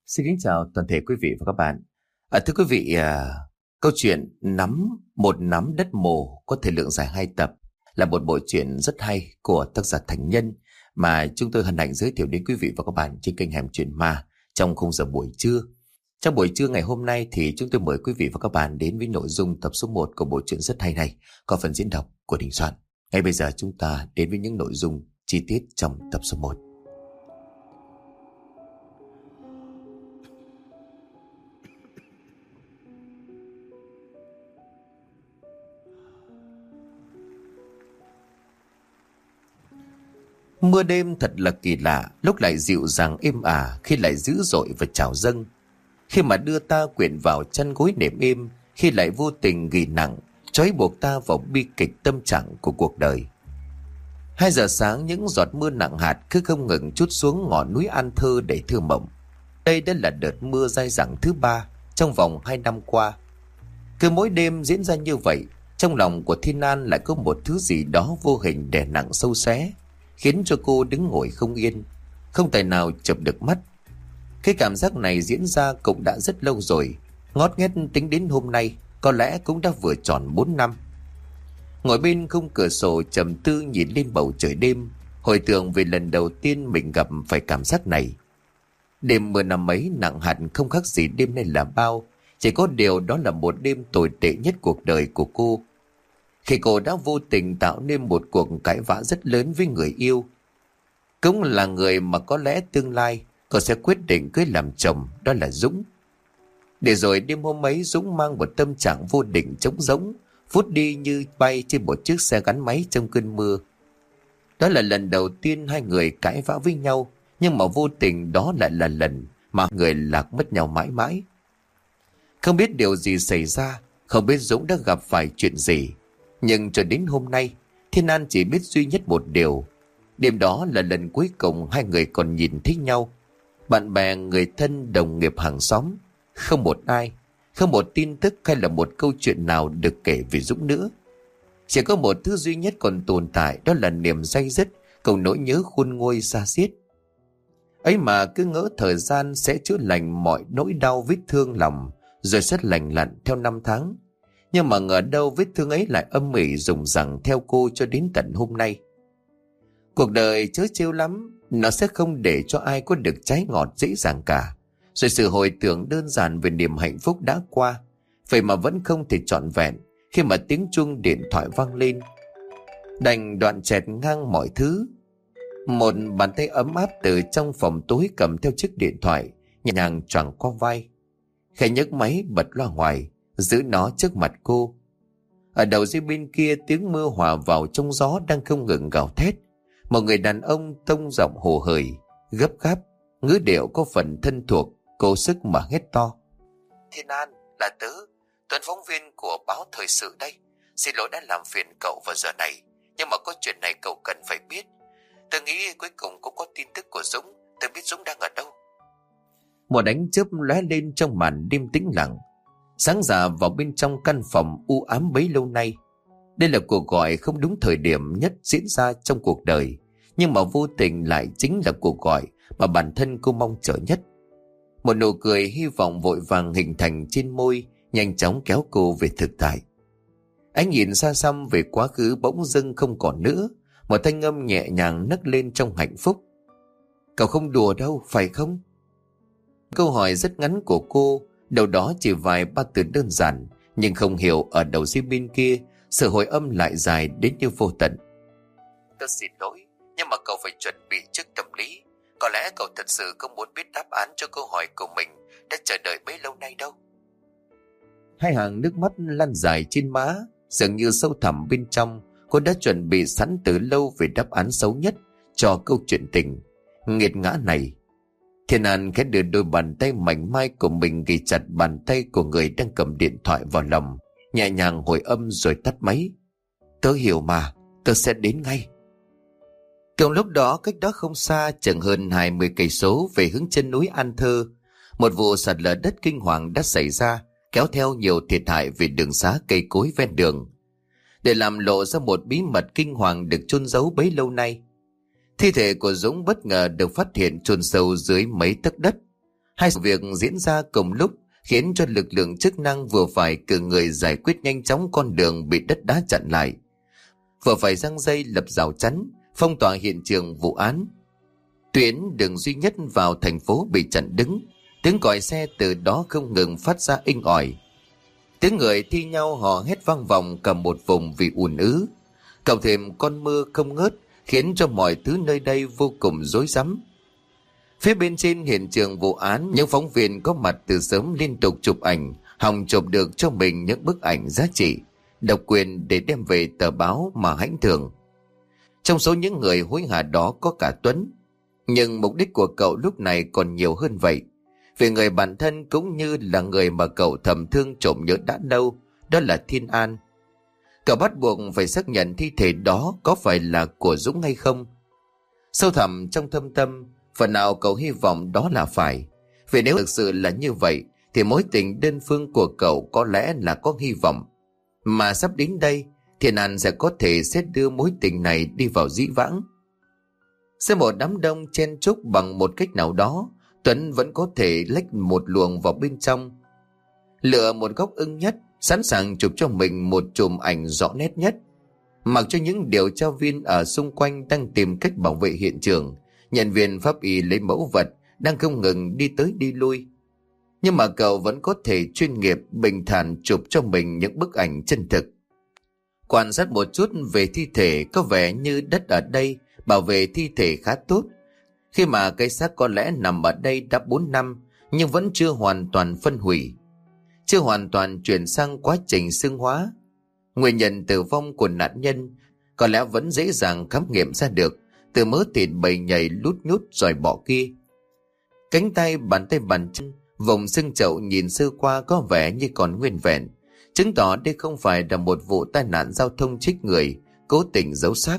Xin kính chào toàn thể quý vị và các bạn. Thưa quý vị, câu chuyện một nắm đất mồ có thời lượng dài 2 tập là một bộ truyện rất hay của tác giả Thành Nhân mà chúng tôi hân hạnh giới thiệu đến quý vị và các bạn trên kênh Hẻm Chuyện Ma trong khung giờ buổi trưa. Trong buổi trưa ngày hôm nay thì chúng tôi mời quý vị và các bạn đến với nội dung tập số 1 của bộ truyện rất hay này, có phần diễn đọc của Đình Soạn. Ngay bây giờ chúng ta đến với những nội dung chi tiết trong tập số 1. Mưa đêm thật là kỳ lạ, lúc lại dịu dàng êm ả, khi lại dữ dội và trào dâng. Khi mà đưa ta quyện vào chăn gối nệm êm, khi lại vô tình ghì nặng, trói buộc ta vào bi kịch tâm trạng của cuộc đời. 2 giờ sáng, những giọt mưa nặng hạt cứ không ngừng trút xuống ngọn núi An Thơ đầy thơ mộng. Đây đã là đợt mưa dai dẳng thứ 3 trong vòng 2 năm qua. Cứ mỗi đêm diễn ra như vậy, trong lòng của Thiên An lại có một thứ gì đó vô hình đè nặng sâu xé, khiến cho cô đứng ngồi không yên, không tài nào chợp được mắt. Cái cảm giác này diễn ra cũng đã rất lâu rồi, ngót nghét tính đến hôm nay có lẽ cũng đã vừa tròn 4 năm. Ngồi bên khung cửa sổ trầm tư nhìn lên bầu trời đêm, hồi tưởng về lần đầu tiên mình gặp phải cảm giác này. Đêm mưa năm ấy nặng hạt không khác gì đêm nay là bao, chỉ có điều đó là một đêm tồi tệ nhất cuộc đời của cô. Khi cô đã vô tình tạo nên một cuộc cãi vã rất lớn với người yêu, cũng là người mà có lẽ tương lai cô sẽ quyết định cưới làm chồng, đó là Dũng. Để rồi đêm hôm ấy Dũng mang một tâm trạng vô định trống rỗng, vút đi như bay trên một chiếc xe gắn máy trong cơn mưa. Đó là lần đầu tiên hai người cãi vã với nhau, nhưng mà vô tình đó lại là lần mà người lạc mất nhau mãi mãi. Không biết điều gì xảy ra, không biết Dũng đã gặp phải chuyện gì, nhưng cho đến hôm nay Thiên An chỉ biết duy nhất một điều: đêm đó là lần cuối cùng hai người còn nhìn thấy nhau. Bạn bè, người thân, đồng nghiệp, hàng xóm, không một ai, không một tin tức hay là một câu chuyện nào được kể về Dũng nữa. Chỉ có một thứ duy nhất còn tồn tại, đó là niềm day dứt, câu nỗi nhớ khôn nguôi xa xiết. Ấy mà cứ ngỡ thời gian sẽ chữa lành mọi nỗi đau vết thương lòng, rồi sẽ lành lặn theo năm tháng. Nhưng mà ngờ đâu vết thương ấy lại âm ỉ rùng rằng theo cô cho đến tận hôm nay. Cuộc đời trớ trêu lắm, nó sẽ không để cho ai có được trái ngọt dễ dàng cả. Rồi sự hồi tưởng đơn giản về niềm hạnh phúc đã qua, vậy mà vẫn không thể trọn vẹn khi mà tiếng chuông điện thoại vang lên. Đành đoạn chẹt ngang mọi thứ. Một bàn tay ấm áp từ trong phòng tối cầm theo chiếc điện thoại, nhẹ nhàng choàng qua vai. Khẽ nhấc máy bật loa ngoài, giữ nó trước mặt cô. Ở đầu dây bên kia, tiếng mưa hòa vào trong gió đang không ngừng gào thét. Một người đàn ông tông giọng hồ hởi, gấp gáp, ngữ điệu có phần thân thuộc, cố sức mà hét to: "Thiên An, là tớ, Tuấn, phóng viên của báo Thời sự đây. Xin lỗi đã làm phiền cậu vào giờ này, nhưng mà có chuyện này cậu cần phải biết. Tớ nghĩ cuối cùng cũng có tin tức của Dũng, tớ biết Dũng đang ở đâu." Một ánh chớp lóe lên trong màn đêm tĩnh lặng, sáng rạ vào bên trong căn phòng u ám bấy lâu nay. Đây là cuộc gọi không đúng thời điểm nhất diễn ra trong cuộc đời, nhưng mà vô tình lại chính là cuộc gọi mà bản thân cô mong chờ nhất. Một nụ cười hy vọng vội vàng hình thành trên môi, nhanh chóng kéo cô về thực tại. Anh nhìn xa xăm về quá khứ bỗng dưng không còn nữa, một thanh âm nhẹ nhàng nấc lên trong hạnh phúc: "Cậu không đùa đâu, phải không?" Câu hỏi rất ngắn của cô, đầu đó chỉ vài ba từ đơn giản, nhưng không hiểu ở đầu dây bên kia sự hồi âm lại dài đến như vô tận. "Tớ xin lỗi, nhưng mà cậu phải chuẩn bị trước tâm lý. Có lẽ cậu thật sự không muốn biết đáp án cho câu hỏi của mình đã chờ đợi bấy lâu nay đâu." Hai hàng nước mắt lăn dài trên má, dường như sâu thẳm bên trong cô đã chuẩn bị sẵn từ lâu về đáp án xấu nhất cho câu chuyện tình nghiệt ngã này. Thiên An khẽ đưa đôi bàn tay mảnh mai của mình ghi chặt bàn tay của người đang cầm điện thoại vào lòng, nhẹ nhàng hồi âm rồi tắt máy. "Tớ hiểu mà, tớ sẽ đến ngay." Cùng lúc đó, cách đó không xa, chừng hơn 20 cây số về hướng chân núi An Thơ, một vụ sạt lở đất kinh hoàng đã xảy ra, kéo theo nhiều thiệt hại về đường xá cây cối ven đường. Để làm lộ ra một bí mật kinh hoàng được chôn giấu bấy lâu nay, thi thể của Dũng bất ngờ được phát hiện chôn sâu dưới mấy tấc đất. Hai sự việc diễn ra cùng lúc khiến cho lực lượng chức năng vừa phải cử người giải quyết nhanh chóng con đường bị đất đá chặn lại, vừa phải giăng dây lập rào chắn phong tỏa hiện trường vụ án. Tuyến đường duy nhất vào thành phố bị chặn đứng, tiếng còi xe từ đó không ngừng phát ra inh ỏi. Tiếng người thi nhau hò hét vang vọng cả một vùng vì ùn ứ, cộng thêm con mưa không ngớt khiến cho mọi thứ nơi đây vô cùng rối rắm. Phía bên trên hiện trường vụ án, những phóng viên có mặt từ sớm liên tục chụp ảnh, hòng chụp được cho mình những bức ảnh giá trị, độc quyền để đem về tờ báo mà hãnh thưởng. Trong số những người hối hả đó có cả Tuấn, nhưng mục đích của cậu lúc này còn nhiều hơn vậy. Vì người bạn thân cũng như là người mà cậu thầm thương trộm nhớ đã lâu, đó là Thiên An. Cậu bắt buộc phải xác nhận thi thể đó có phải là của Dũng hay không. Sâu thẳm trong thâm tâm, phần nào cậu hy vọng đó là phải. Vì nếu thực sự là như vậy thì mối tình đơn phương của cậu có lẽ là có hy vọng. Mà sắp đến đây, Thiên An sẽ có thể sẽ đưa mối tình này đi vào dĩ vãng. Giữa một đám đông chen chúc bằng một cách nào đó, Tuấn vẫn có thể lách một luồng vào bên trong, lựa một góc ưng nhất, sẵn sàng chụp cho mình một chùm ảnh rõ nét nhất. Mặc cho những điều tra viên ở xung quanh đang tìm cách bảo vệ hiện trường, nhân viên pháp y lấy mẫu vật đang không ngừng đi tới đi lui, nhưng mà cậu vẫn có thể chuyên nghiệp bình thản chụp cho mình những bức ảnh chân thực. Quan sát một chút về thi thể, có vẻ như đất ở đây bảo vệ thi thể khá tốt, khi mà cái xác có lẽ nằm ở đây đã 4 năm nhưng vẫn chưa hoàn toàn phân hủy, chưa hoàn toàn chuyển sang quá trình xương hóa. Nguyên nhân tử vong của nạn nhân có lẽ vẫn dễ dàng khám nghiệm ra được từ mớ thịt bầy nhầy lút nhút rồi bỏ kia. Cánh tay, bàn chân, vùng xương chậu nhìn sơ qua có vẻ như còn nguyên vẹn, chứng tỏ đây không phải là một vụ tai nạn giao thông chết người cố tình giấu xác,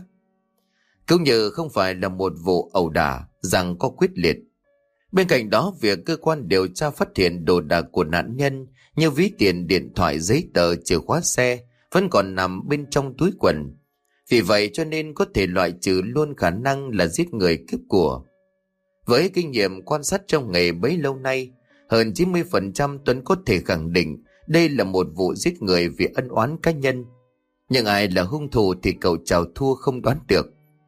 cũng như không phải là một vụ ẩu đả rằng có quyết liệt. Bên cạnh đó, việc cơ quan điều tra phát hiện đồ đạc của nạn nhân như ví tiền, điện thoại, giấy tờ, chìa khóa xe vẫn còn nằm bên trong túi quần. Vì vậy cho nên có thể loại trừ luôn khả năng là giết người cướp của. Với kinh nghiệm quan sát trong nghề bấy lâu nay, hơn 90% Tuấn có thể khẳng định đây là một vụ giết người vì ân oán cá nhân. Nhưng ai là hung thủ thì cậu chào thua không đoán được.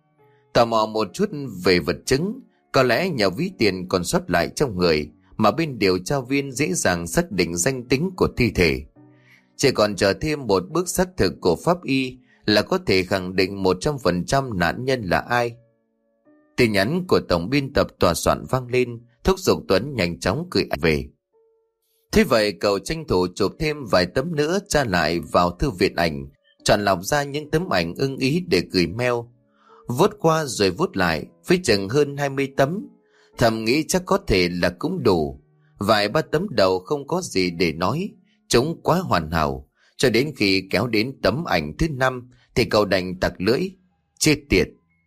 Tò mò một chút về vật chứng, có lẽ nhờ ví tiền còn sót lại trong người mà bên điều tra viên dễ dàng xác định danh tính của thi thể. Chỉ còn chờ thêm một bước xác thực của pháp y là có thể khẳng định 100% nạn nhân là ai. Tin nhắn của tổng biên tập tòa soạn vang lên, thúc giục Tuấn nhanh chóng gửi ảnh về. Thế vậy cậu tranh thủ chụp thêm vài tấm nữa tra lại vào thư viện ảnh, chọn lọc ra những tấm ảnh ưng ý để gửi mail. Vuốt qua rồi vuốt lại với chừng hơn 20 tấm, thầm nghĩ chắc có thể là cũng đủ. Vài ba tấm đầu không có gì để nói, chúng quá hoàn hảo. Cho đến khi kéo đến tấm ảnh thứ 5 thì cậu đành tặc lưỡi, chết tiệt.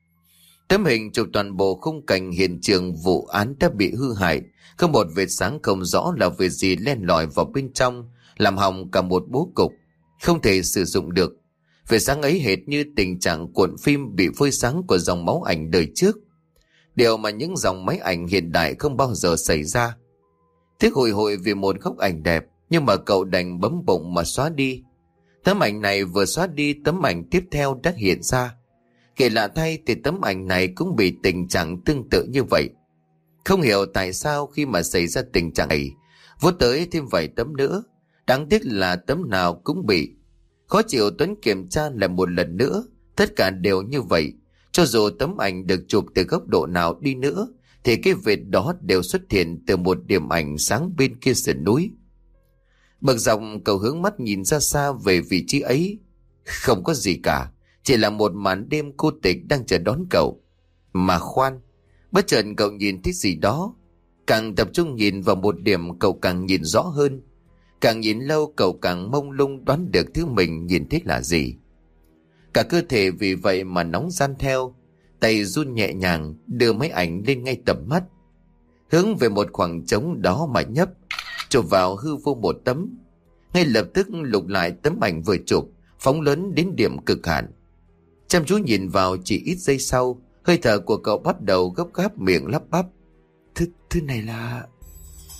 Tấm hình chụp toàn bộ khung cảnh hiện trường vụ án đã bị hư hại, không một vệt sáng không rõ là việc gì len lỏi vào bên trong, làm hỏng cả một bố cục, không thể sử dụng được. Vệt sáng ấy hệt như tình trạng cuộn phim bị phơi sáng của dòng máu ảnh đời trước, điều mà những dòng máy ảnh hiện đại không bao giờ xảy ra. Tiếc hồi hồi vì một góc ảnh đẹp, nhưng mà cậu đành bấm bụng mà xóa đi. Tấm ảnh này vừa xóa đi, tấm ảnh tiếp theo đã hiện ra. Kể lạ thay thì tấm ảnh này cũng bị tình trạng tương tự như vậy. Không hiểu tại sao khi mà xảy ra tình trạng này, vuốt tới thêm vài tấm nữa, đáng tiếc là tấm nào cũng bị. Khó chịu, Tuấn kiểm tra lại một lần nữa, tất cả đều như vậy. Cho dù tấm ảnh được chụp từ góc độ nào đi nữa thì cái vệt đó đều xuất hiện từ một điểm ảnh sáng bên kia sườn núi. Bực dọc cậu hướng mắt nhìn ra xa về vị trí ấy. Không có gì cả, chỉ là một màn đêm cô tịch đang chờ đón cậu. Mà khoan, bất chợt cậu nhìn thấy gì đó. Càng tập trung nhìn vào một điểm, cậu càng nhìn rõ hơn. Càng nhìn lâu cậu càng mông lung đoán được thứ mình nhìn thấy là gì. Cả cơ thể vì vậy mà nóng ran theo, tay run nhẹ nhàng đưa máy ảnh lên ngay tầm mắt, hướng về một khoảng trống đó mà nhấp, chụp vào hư vô một tấm. Ngay lập tức lục lại tấm ảnh vừa chụp, phóng lớn đến điểm cực hạn. Chăm chú nhìn vào, chỉ ít giây sau, hơi thở của cậu bắt đầu gấp gáp, miệng lắp bắp. Thứ này là...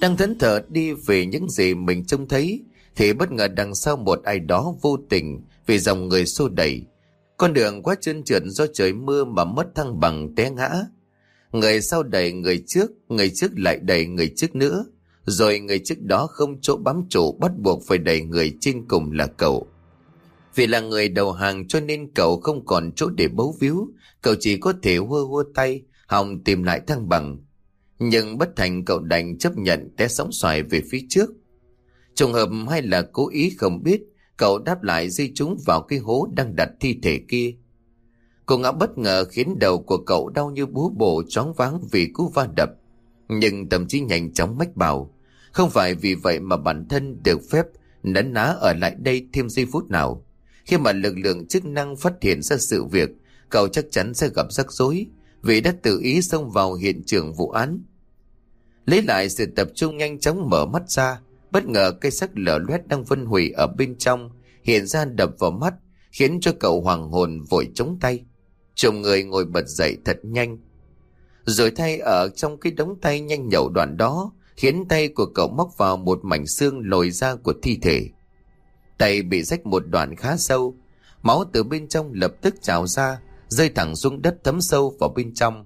Đang thẫn thờ đi về những gì mình trông thấy, thì bất ngờ đằng sau một ai đó vô tình vì dòng người xô đẩy. Con đường quá trơn trượt do trời mưa mà mất thăng bằng té ngã. Người sau đẩy người trước lại đẩy người trước nữa. Rồi người trước đó không chỗ bám trụ, bắt buộc phải đẩy người trên cùng là cậu. Vì là người đầu hàng cho nên cậu không còn chỗ để bấu víu. Cậu chỉ có thể hơ hơ tay, hòng tìm lại thăng bằng. Nhưng bất thành, cậu đành chấp nhận té sóng xoài về phía trước. Trùng hợp hay là cố ý không biết, cậu đáp lại rơi trúng vào cái hố đang đặt thi thể kia. Cú ngã bất ngờ khiến đầu của cậu đau như búa bổ, choáng váng vì cú va đập. Nhưng tâm trí nhanh chóng mách bảo, không phải vì vậy mà bản thân được phép nấn ná ở lại đây thêm giây phút nào. Khi mà lực lượng chức năng phát hiện ra sự việc, cậu chắc chắn sẽ gặp rắc rối, vì đã tự ý xông vào hiện trường vụ án. Lấy lại sự tập trung, nhanh chóng mở mắt ra, bất ngờ cây xác lở loét đang phân hủy ở bên trong hiện ra đập vào mắt, khiến cho cậu hoàng hồn vội chống tay. Chồng người ngồi bật dậy thật nhanh, rồi thay ở trong cái đống tay nhanh nhậu đoạn đó, khiến tay của cậu móc vào một mảnh xương lồi ra của thi thể. Tay bị rách một đoạn khá sâu, máu từ bên trong lập tức trào ra, rơi thẳng xuống đất thấm sâu vào bên trong.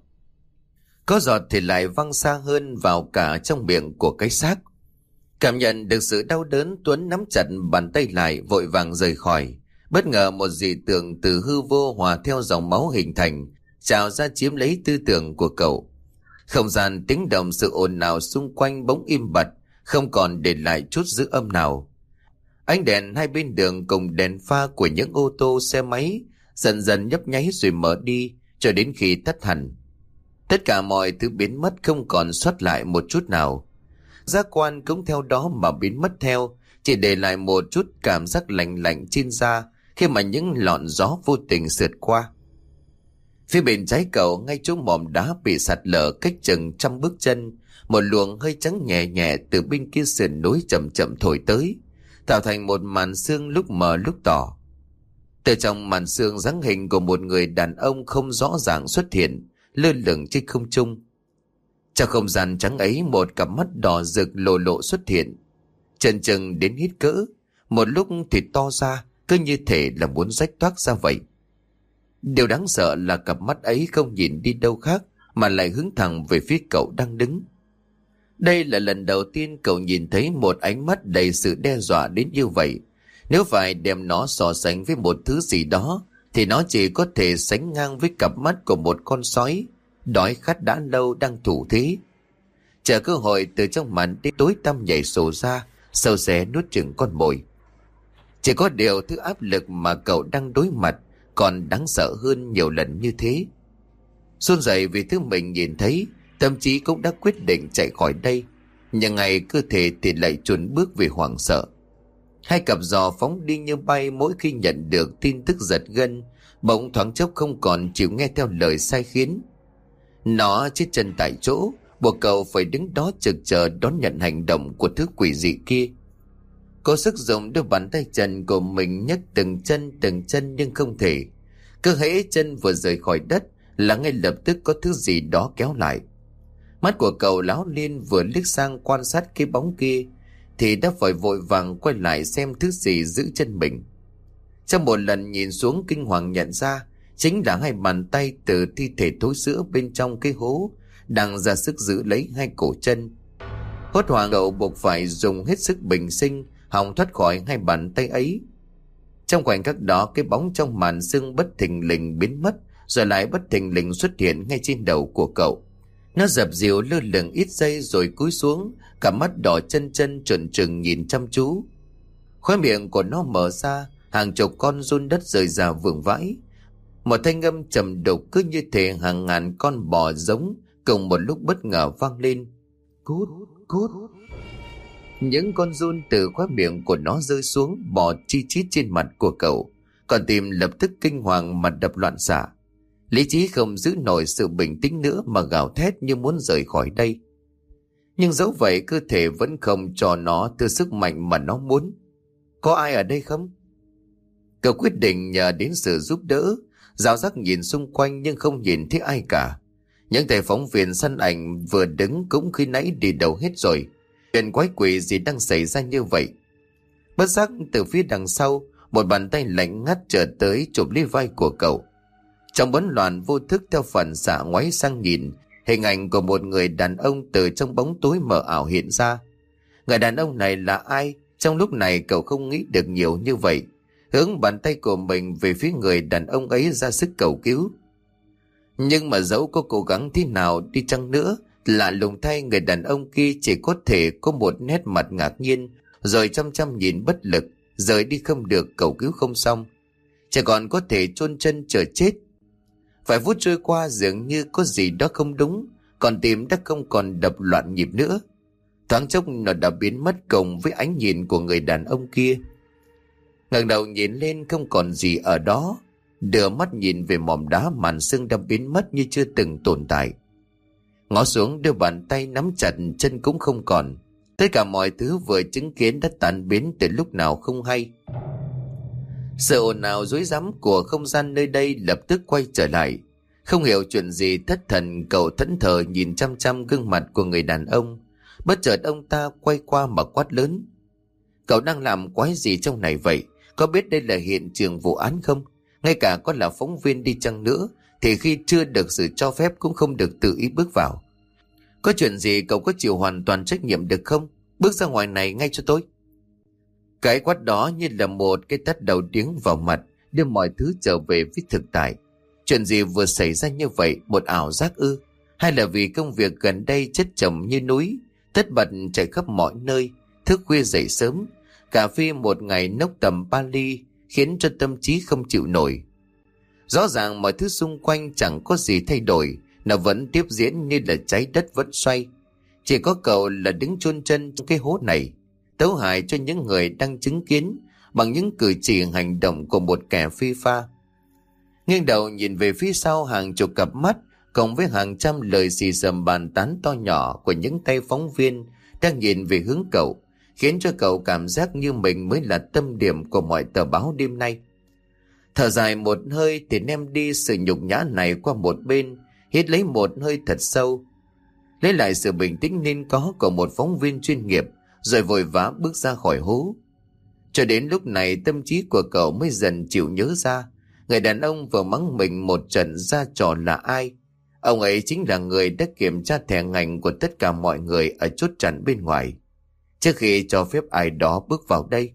Có giọt thì lại văng xa hơn vào cả trong miệng của cái xác. Cảm nhận được sự đau đớn, Tuấn nắm chặt bàn tay lại, vội vàng rời khỏi. Bất ngờ một dị tượng từ hư vô hòa theo dòng máu hình thành, trào ra chiếm lấy tư tưởng của cậu. Không gian, tiếng động, sự ồn ào xung quanh bỗng im bặt, không còn để lại chút dư âm nào. Ánh đèn hai bên đường cùng đèn pha của những ô tô xe máy dần dần nhấp nháy rồi mở đi, cho đến khi tắt hẳn. Tất cả mọi thứ biến mất, không còn sót lại một chút nào. Giác quan cũng theo đó mà biến mất theo, chỉ để lại một chút cảm giác lạnh lạnh trên da khi mà những lọn gió vô tình sượt qua. Phía bên trái cậu, ngay chỗ mỏm đá bị sạt lở cách chừng 100 bước chân, một luồng hơi trắng nhẹ nhẹ từ bên kia sườn núi chậm chậm thổi tới, tạo thành một màn sương lúc mờ lúc tỏ. Từ trong màn sương, dáng hình của một người đàn ông không rõ ràng xuất hiện, lơ lửng trên không trung. Trong không gian trắng ấy, một cặp mắt đỏ rực lộ lộ xuất hiện, chần chừng đến hít cỡ, một lúc thì to ra, cứ như thể là muốn rách toác ra vậy. Điều đáng sợ là cặp mắt ấy không nhìn đi đâu khác mà lại hướng thẳng về phía cậu đang đứng. Đây là lần đầu tiên cậu nhìn thấy một ánh mắt đầy sự đe dọa đến như vậy. Nếu phải đem nó so sánh với một thứ gì đó, thì nó chỉ có thể sánh ngang với cặp mắt của một con sói đói khát đã lâu đang thủ thế, chờ cơ hội từ trong màn đêm tối tăm nhảy sổ ra, sâu xé nuốt chửng con mồi. Chỉ có điều thứ áp lực mà cậu đang đối mặt còn đáng sợ hơn nhiều lần như thế. Run rẩy vì thứ mình nhìn thấy, tâm trí cũng đã quyết định chạy khỏi đây, nhưng ngày cơ thể thì lại chùn bước vì hoảng sợ. Hai cặp giò phóng đi như bay mỗi khi nhận được tin tức giật gân, bỗng thoáng chốc không còn chịu nghe theo lời sai khiến. Nó chết chân tại chỗ, buộc cậu phải đứng đó trực chờ đón nhận hành động của thứ quỷ dị kia. Cố sức dùng đôi bàn tay trần của mình nhấc từng chân nhưng không thể. Cứ hễ chân vừa rời khỏi đất là ngay lập tức có thứ gì đó kéo lại. Mắt của cậu láo liên, vừa liếc sang quan sát cái bóng kia thì đã phải vội vàng quay lại xem thứ gì giữ chân mình. Trong một lần nhìn xuống, kinh hoàng nhận ra chính là hai bàn tay từ thi thể thối rữa bên trong cái hố đang ra sức giữ lấy hai cổ chân. Hốt hoảng, cậu buộc phải dùng hết sức bình sinh hòng thoát khỏi hai bàn tay ấy. Trong khoảnh khắc đó, cái bóng trong màn sương bất thình lình biến mất, rồi lại bất thình lình xuất hiện ngay trên đầu của cậu. Nó dập dìu lơ lửng ít giây rồi cúi xuống, cả mắt đỏ chân trợn trừng nhìn chăm chú. Khóe miệng của nó mở ra, hàng chục con giun đất rời rà vương vãi. Một thanh âm trầm đục cứ như thể hàng ngàn con bò giống cùng một lúc bất ngờ vang lên. Cút, cút. Những con giun từ khóe miệng của nó rơi xuống, bò chi chít trên mặt của cậu. Còn tim lập tức kinh hoàng, mặt đập loạn xạ. Lý trí không giữ nổi sự bình tĩnh nữa mà gào thét như muốn rời khỏi đây. Nhưng dẫu vậy, cơ thể vẫn không cho nó thứ sức mạnh mà nó muốn. Có ai ở đây không? Cậu quyết định nhờ đến sự giúp đỡ, rào rác nhìn xung quanh nhưng không nhìn thấy ai cả. Những thầy phóng viên săn ảnh vừa đứng cũng khi nãy đi đâu hết rồi. Chuyện quái quỷ gì đang xảy ra như vậy? Bất giác từ phía đằng sau, một bàn tay lạnh ngắt trở tới chụp lấy vai của cậu. Trong bấn loạn vô thức theo phản xạ ngoái sang nhìn, hình ảnh của một người đàn ông từ trong bóng tối mờ ảo hiện ra. Người đàn ông này là ai? Trong lúc này cậu không nghĩ được nhiều như vậy, hướng bàn tay của mình về phía người đàn ông ấy ra sức cầu cứu. Nhưng mà dẫu có cố gắng thế nào đi chăng nữa, lạ lùng thay người đàn ông kia chỉ có thể có một nét mặt ngạc nhiên, rồi chăm chăm nhìn bất lực, rời đi không được, cầu cứu không xong, chỉ còn có thể chôn chân chờ chết. Vài phút trôi qua dường như có gì đó không đúng, còn tim đã không còn đập loạn nhịp nữa. Thoáng chốc nó đã biến mất cùng với ánh nhìn của người đàn ông kia. Ngẩng đầu nhìn lên không còn gì ở đó, đưa mắt nhìn về mỏm đá màn sương đã biến mất như chưa từng tồn tại. Ngó xuống đưa bàn tay nắm chặt, chân cũng không còn. Tất cả mọi thứ vừa chứng kiến đã tan biến từ lúc nào không hay. Sự ồn ào rối rắm của không gian nơi đây lập tức quay trở lại. Không hiểu chuyện gì thất thần, cậu thẫn thờ nhìn chăm chăm gương mặt của người đàn ông. Bất chợt ông ta quay qua mà quát lớn: "Cậu đang làm quái gì trong này vậy? Có biết đây là hiện trường vụ án không? Ngay cả có là phóng viên đi chăng nữa thì khi chưa được sự cho phép cũng không được tự ý bước vào. Có chuyện gì cậu có chịu hoàn toàn trách nhiệm được không? Bước ra ngoài này ngay cho tôi." Cái quát đó như là một cái tát đầu điếng vào mặt, đưa mọi thứ trở về với thực tại. Chuyện gì vừa xảy ra như vậy? Một ảo giác ư? Hay là vì công việc gần đây chất chồng như núi, tất bật chạy khắp mọi nơi, thức khuya dậy sớm, cà phê một ngày nốc tầm 3 ly, khiến cho tâm trí không chịu nổi. Rõ ràng mọi thứ xung quanh chẳng có gì thay đổi, nó vẫn tiếp diễn như là trái đất vẫn xoay. Chỉ có cậu là đứng chôn chân trong cái hố này, tấu hại cho những người đang chứng kiến bằng những cử chỉ hành động của một kẻ phi pha. Nghiêng đầu nhìn về phía sau, hàng chục cặp mắt cộng với hàng trăm lời xì xầm bàn tán to nhỏ của những tay phóng viên đang nhìn về hướng cậu, khiến cho cậu cảm giác như mình mới là tâm điểm của mọi tờ báo đêm nay. Thở dài một hơi thì ném đi sự nhục nhã này qua một bên, hít lấy một hơi thật sâu, lấy lại sự bình tĩnh nên có của một phóng viên chuyên nghiệp, rồi vội vã bước ra khỏi hố. Cho đến lúc này tâm trí của cậu mới dần chịu nhớ ra, người đàn ông vừa mắng mình một trận ra trò là ai. Ông ấy chính là người đã kiểm tra thẻ ngành của tất cả mọi người ở chốt chặn bên ngoài, trước khi cho phép ai đó bước vào đây.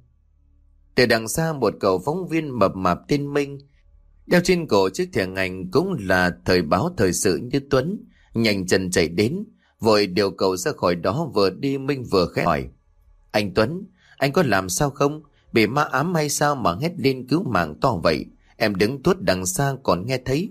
Từ đằng xa, một cậu phóng viên mập mạp tên Minh, đeo trên cổ chiếc thẻ ngành cũng là thời báo thời sự như Tuấn, nhanh chân chạy đến, vội điều cậu ra khỏi đó. Vừa đi Minh vừa khẽ hỏi: "Anh Tuấn, anh có làm sao không? Bị ma ám hay sao mà hét lên cứu mạng to vậy? Em đứng tuốt đằng xa còn nghe thấy."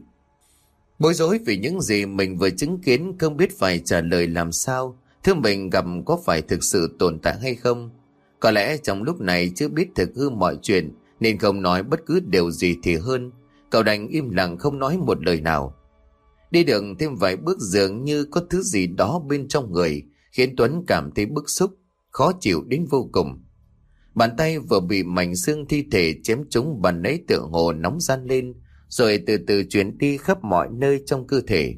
Bối rối vì những gì mình vừa chứng kiến, không biết phải trả lời làm sao. Thứ mình gặp có phải thực sự tồn tại hay không? Có lẽ trong lúc này chưa biết thực hư mọi chuyện nên không nói bất cứ điều gì thì hơn. Cậu đành im lặng không nói một lời nào. Đi được thêm vài bước dường như có thứ gì đó bên trong người khiến Tuấn cảm thấy bức xúc, khó chịu đến vô cùng. Bàn tay vừa bị mảnh xương thi thể chém trúng bàn ấy tựa hồ nóng ran lên, rồi từ từ chuyển đi khắp mọi nơi trong cơ thể.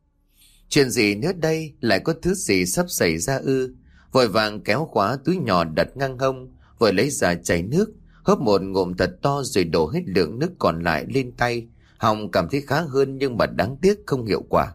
Chuyện gì nữa đây? Lại có thứ gì sắp xảy ra ư? Vội vàng kéo khóa túi nhỏ đặt ngang hông, vừa lấy ra chai nước, hớp một ngụm thật to rồi đổ hết lượng nước còn lại lên tay. Hồng cảm thấy khá hơn nhưng mà đáng tiếc không hiệu quả.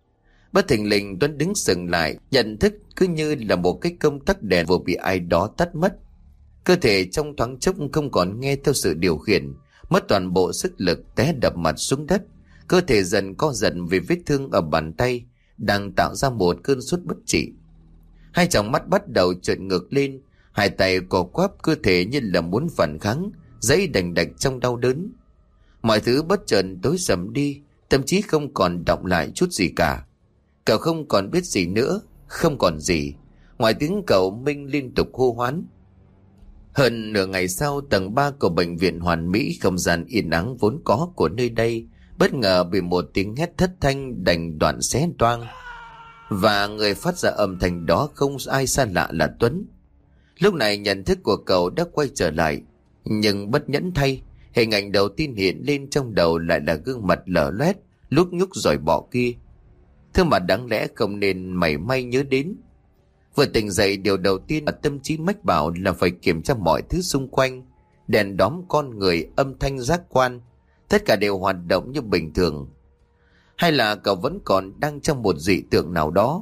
Bất thình lình Tuấn đứng sững lại, nhận thức cứ như là một cái công tắc đèn vừa bị ai đó tắt mất. Cơ thể trong thoáng chốc không còn nghe theo sự điều khiển, mất toàn bộ sức lực, té đập mặt xuống đất. Cơ thể dần co giật vì vết thương ở bàn tay đang tạo ra một cơn sốt bất trị. Hai tròng mắt bắt đầu trợn ngược lên, hai tay co quắp, cơ thể như là muốn phản kháng, giãy đành đạch trong đau đớn. Mọi thứ bất chợt tối sầm đi, tâm trí không còn đọng lại chút gì cả. Cậu không còn biết gì nữa, không còn gì ngoài tiếng cậu Minh liên tục hô hoán. Hơn nửa ngày sau, tầng 3 của bệnh viện Hoàn Mỹ, không gian yên ắng vốn có của nơi đây, bất ngờ bị một tiếng hét thất thanh đành đoạn xé toang. Và người phát ra âm thanh đó không ai xa lạ là Tuấn. Lúc này nhận thức của cậu đã quay trở lại, nhưng bất nhẫn thay, hình ảnh đầu tiên hiện lên trong đầu lại là gương mặt lở loét, lúc nhúc giỏi bọ kia. Thứ mà đáng lẽ không nên mảy may nhớ đến. Vừa tỉnh dậy, điều đầu tiên mà tâm trí mách bảo là phải kiểm tra mọi thứ xung quanh. Đèn đóm, con người, âm thanh, giác quan, tất cả đều hoạt động như bình thường. Hay là cậu vẫn còn đang trong một dị tượng nào đó?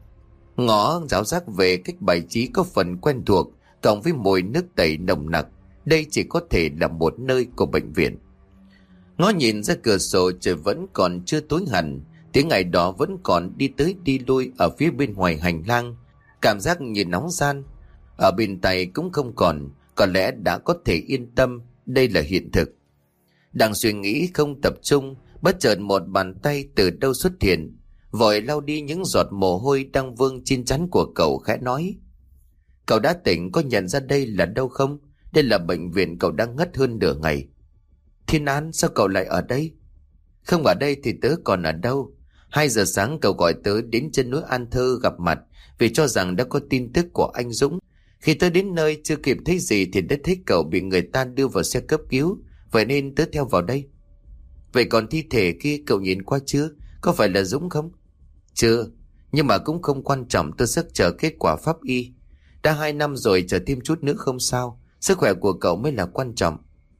Ngó giáo giác về cách bài trí có phần quen thuộc, cộng với mùi nước tẩy nồng nặc, đây chỉ có thể là một nơi của bệnh viện. Ngó nhìn ra cửa sổ, trời vẫn còn chưa tối hẳn, tiếng ngày đó vẫn còn đi tới đi lui ở phía bên ngoài hành lang. Cảm giác như nóng gian ở bên tay cũng không còn, có lẽ đã có thể yên tâm, đây là hiện thực. Đang suy nghĩ không tập trung, bất chợt một bàn tay từ đâu xuất hiện, vội lau đi những giọt mồ hôi đang vương trên trán của cậu, khẽ nói: Cậu đã tỉnh, có nhận ra đây là đâu không? Đây là bệnh viện, cậu đang ngất hơn nửa ngày. Thiên An, sao cậu lại ở đây? Không ở đây thì tớ còn ở đâu? 2 giờ sáng cậu gọi tớ đến chân núi An Thơ gặp mặt, vì cho rằng đã có tin tức của anh Dũng. Khi tớ đến nơi chưa kịp thấy gì thì đã thấy cậu bị người ta đưa vào xe cấp cứu, vậy nên tớ theo vào đây. Vậy còn thi thể kia cậu nhìn qua chưa? Có phải là Dũng không? Chưa, nhưng mà cũng không quan trọng, tớ sẽ chờ kết quả pháp y. Đã 2 năm rồi, chờ thêm chút nữa không sao, sức khỏe của cậu mới là quan trọng.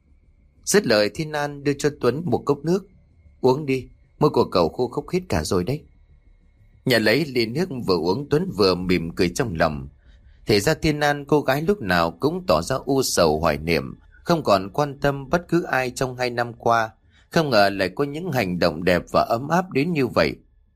Dứt lời, Thiên An đưa cho Tuấn một cốc nước. Uống đi, môi của cậu khô khốc hết cả rồi đấy. Nhận lấy ly nước vừa uống, Tuấn vừa mỉm cười trong lòng. Thì ra Thiên An, cô gái lúc nào cũng tỏ ra u sầu hoài niệm, không còn quan tâm bất cứ ai trong 2 năm qua. Không ngờ lại có những hành động đẹp và ấm áp đến như vậy.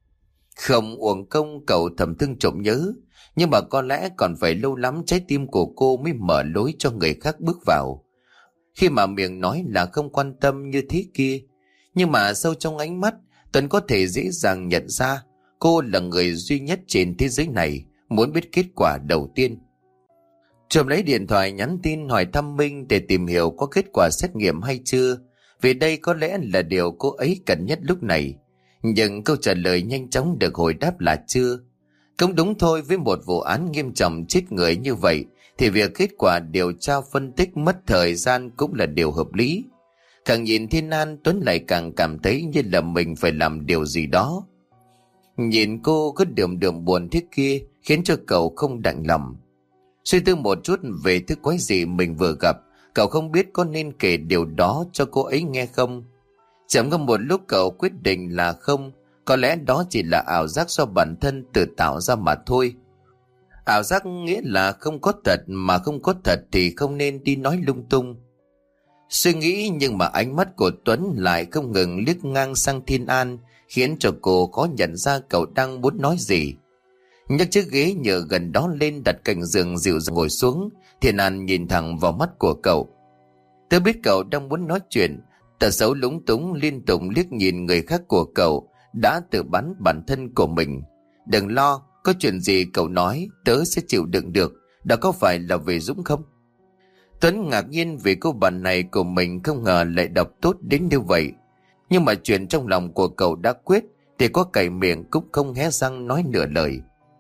Không uổng công cậu thầm thương trộm nhớ, nhưng mà có lẽ còn phải lâu lắm trái tim của cô mới mở lối cho người khác bước vào. Khi mà miệng nói là không quan tâm như thế kia, nhưng mà sâu trong ánh mắt, Tuấn có thể dễ dàng nhận ra cô là người duy nhất trên thế giới này muốn biết kết quả đầu tiên. Trộm lấy điện thoại nhắn tin hỏi thăm Minh để tìm hiểu có kết quả xét nghiệm hay chưa, vì đây có lẽ là điều cô ấy cần nhất lúc này. Nhưng câu trả lời nhanh chóng được hồi đáp là chưa. Cũng đúng thôi, với một vụ án nghiêm trọng chết người như vậy thì việc kết quả điều tra phân tích mất thời gian cũng là điều hợp lý. Càng nhìn Thiên An, Tuấn lại càng cảm thấy như là mình phải làm điều gì đó. Nhìn cô cứ đượm đượm buồn thế kia khiến cho cậu không đành lòng. Suy tư một chút về thứ quái gì mình vừa gặp, cậu không biết có nên kể điều đó cho cô ấy nghe không. Chẳng có một lúc cậu quyết định là không, có lẽ đó chỉ là ảo giác do bản thân tự tạo ra mà thôi. Ảo giác nghĩa là không có thật, mà không có thật thì không nên đi nói lung tung. Suy nghĩ, nhưng mà ánh mắt của Tuấn lại không ngừng liếc ngang sang Thiên An, khiến cho cô khó nhận ra cậu đang muốn nói gì. Nhấc chiếc ghế nhựa gần đó lên, đặt cạnh giường, dịu dàng ngồi xuống. Thiên An nhìn thẳng vào mắt của cậu. Tớ biết cậu đang muốn nói chuyện. Tật xấu lúng túng liên tục liếc nhìn người khác của cậu đã tự bắn bản thân của mình. Đừng lo, có chuyện gì cậu nói tớ sẽ chịu đựng được. Đó có phải là về Dũng không? Tuấn ngạc nhiên vì cô bạn này của mình không ngờ lại đọc tốt đến như vậy. Nhưng mà chuyện trong lòng của cậu đã quyết thì có cày miệng cũng không hé răng nói nửa lời.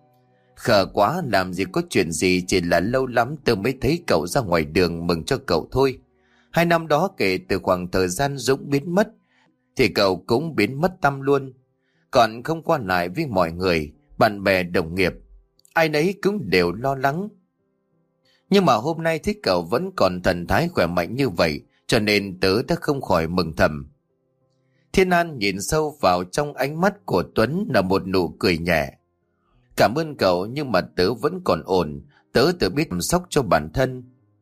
Khờ quá, làm gì có chuyện gì, chỉ là lâu lắm tớ mới thấy cậu ra ngoài đường mừng cho cậu thôi. 2 năm đó kể từ khoảng thời gian Dũng biến mất thì cậu cũng biến mất tăm luôn. Còn không qua lại với mọi người, bạn bè đồng nghiệp, ai nấy cũng đều lo lắng. Nhưng mà hôm nay thấy cậu vẫn còn thần thái khỏe mạnh như vậy, cho nên tớ đã không khỏi mừng thầm. Thiên An nhìn sâu vào trong ánh mắt của Tuấn là một nụ cười nhẹ. Cảm ơn cậu, nhưng mà tớ vẫn còn ổn, tớ tự biết chăm sóc cho bản thân.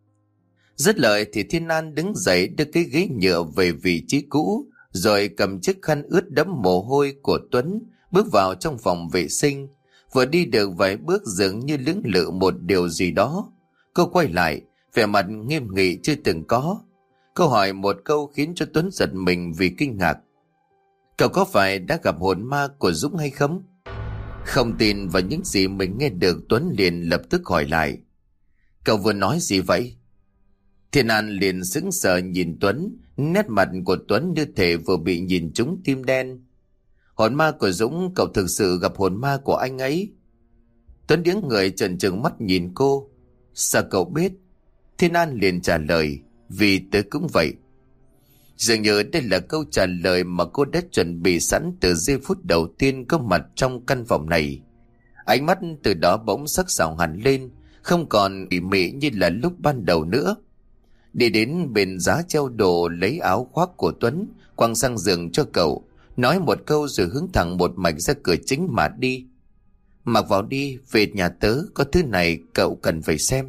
Dứt lời thì Thiên An đứng dậy đưa cái ghế nhựa về vị trí cũ, rồi cầm chiếc khăn ướt đẫm mồ hôi của Tuấn bước vào trong phòng vệ sinh. Vừa đi được vài bước dường như lưỡng lự một điều gì đó. Cô quay lại, vẻ mặt nghiêm nghị chưa từng có. Cô hỏi một câu khiến cho Tuấn giật mình vì kinh ngạc. Cậu có phải đã gặp hồn ma của Dũng hay không? Không tin vào những gì mình nghe được, Tuấn liền lập tức hỏi lại. Cậu vừa nói gì vậy? Thiên An liền sững sờ nhìn Tuấn, nét mặt của Tuấn như thể vừa bị nhìn trúng tim đen. Hồn ma của Dũng, cậu thực sự gặp hồn ma của anh ấy? Tuấn điếng người trợn trừng mắt nhìn cô. Sao cậu biết? Thiên An liền trả lời, vì tớ cũng vậy. Dường như đây là câu trả lời mà cô đã chuẩn bị sẵn từ giây phút đầu tiên có mặt trong căn phòng này. Ánh mắt từ đó bỗng sắc sảo hẳn lên, không còn ủy mị như là lúc ban đầu nữa. Đi đến bên giá treo đồ, lấy áo khoác của Tuấn quăng sang giường cho cậu, nói một câu rồi hướng thẳng một mạch ra cửa chính mà đi. Mặc vào đi, về nhà tớ có thứ này cậu cần phải xem.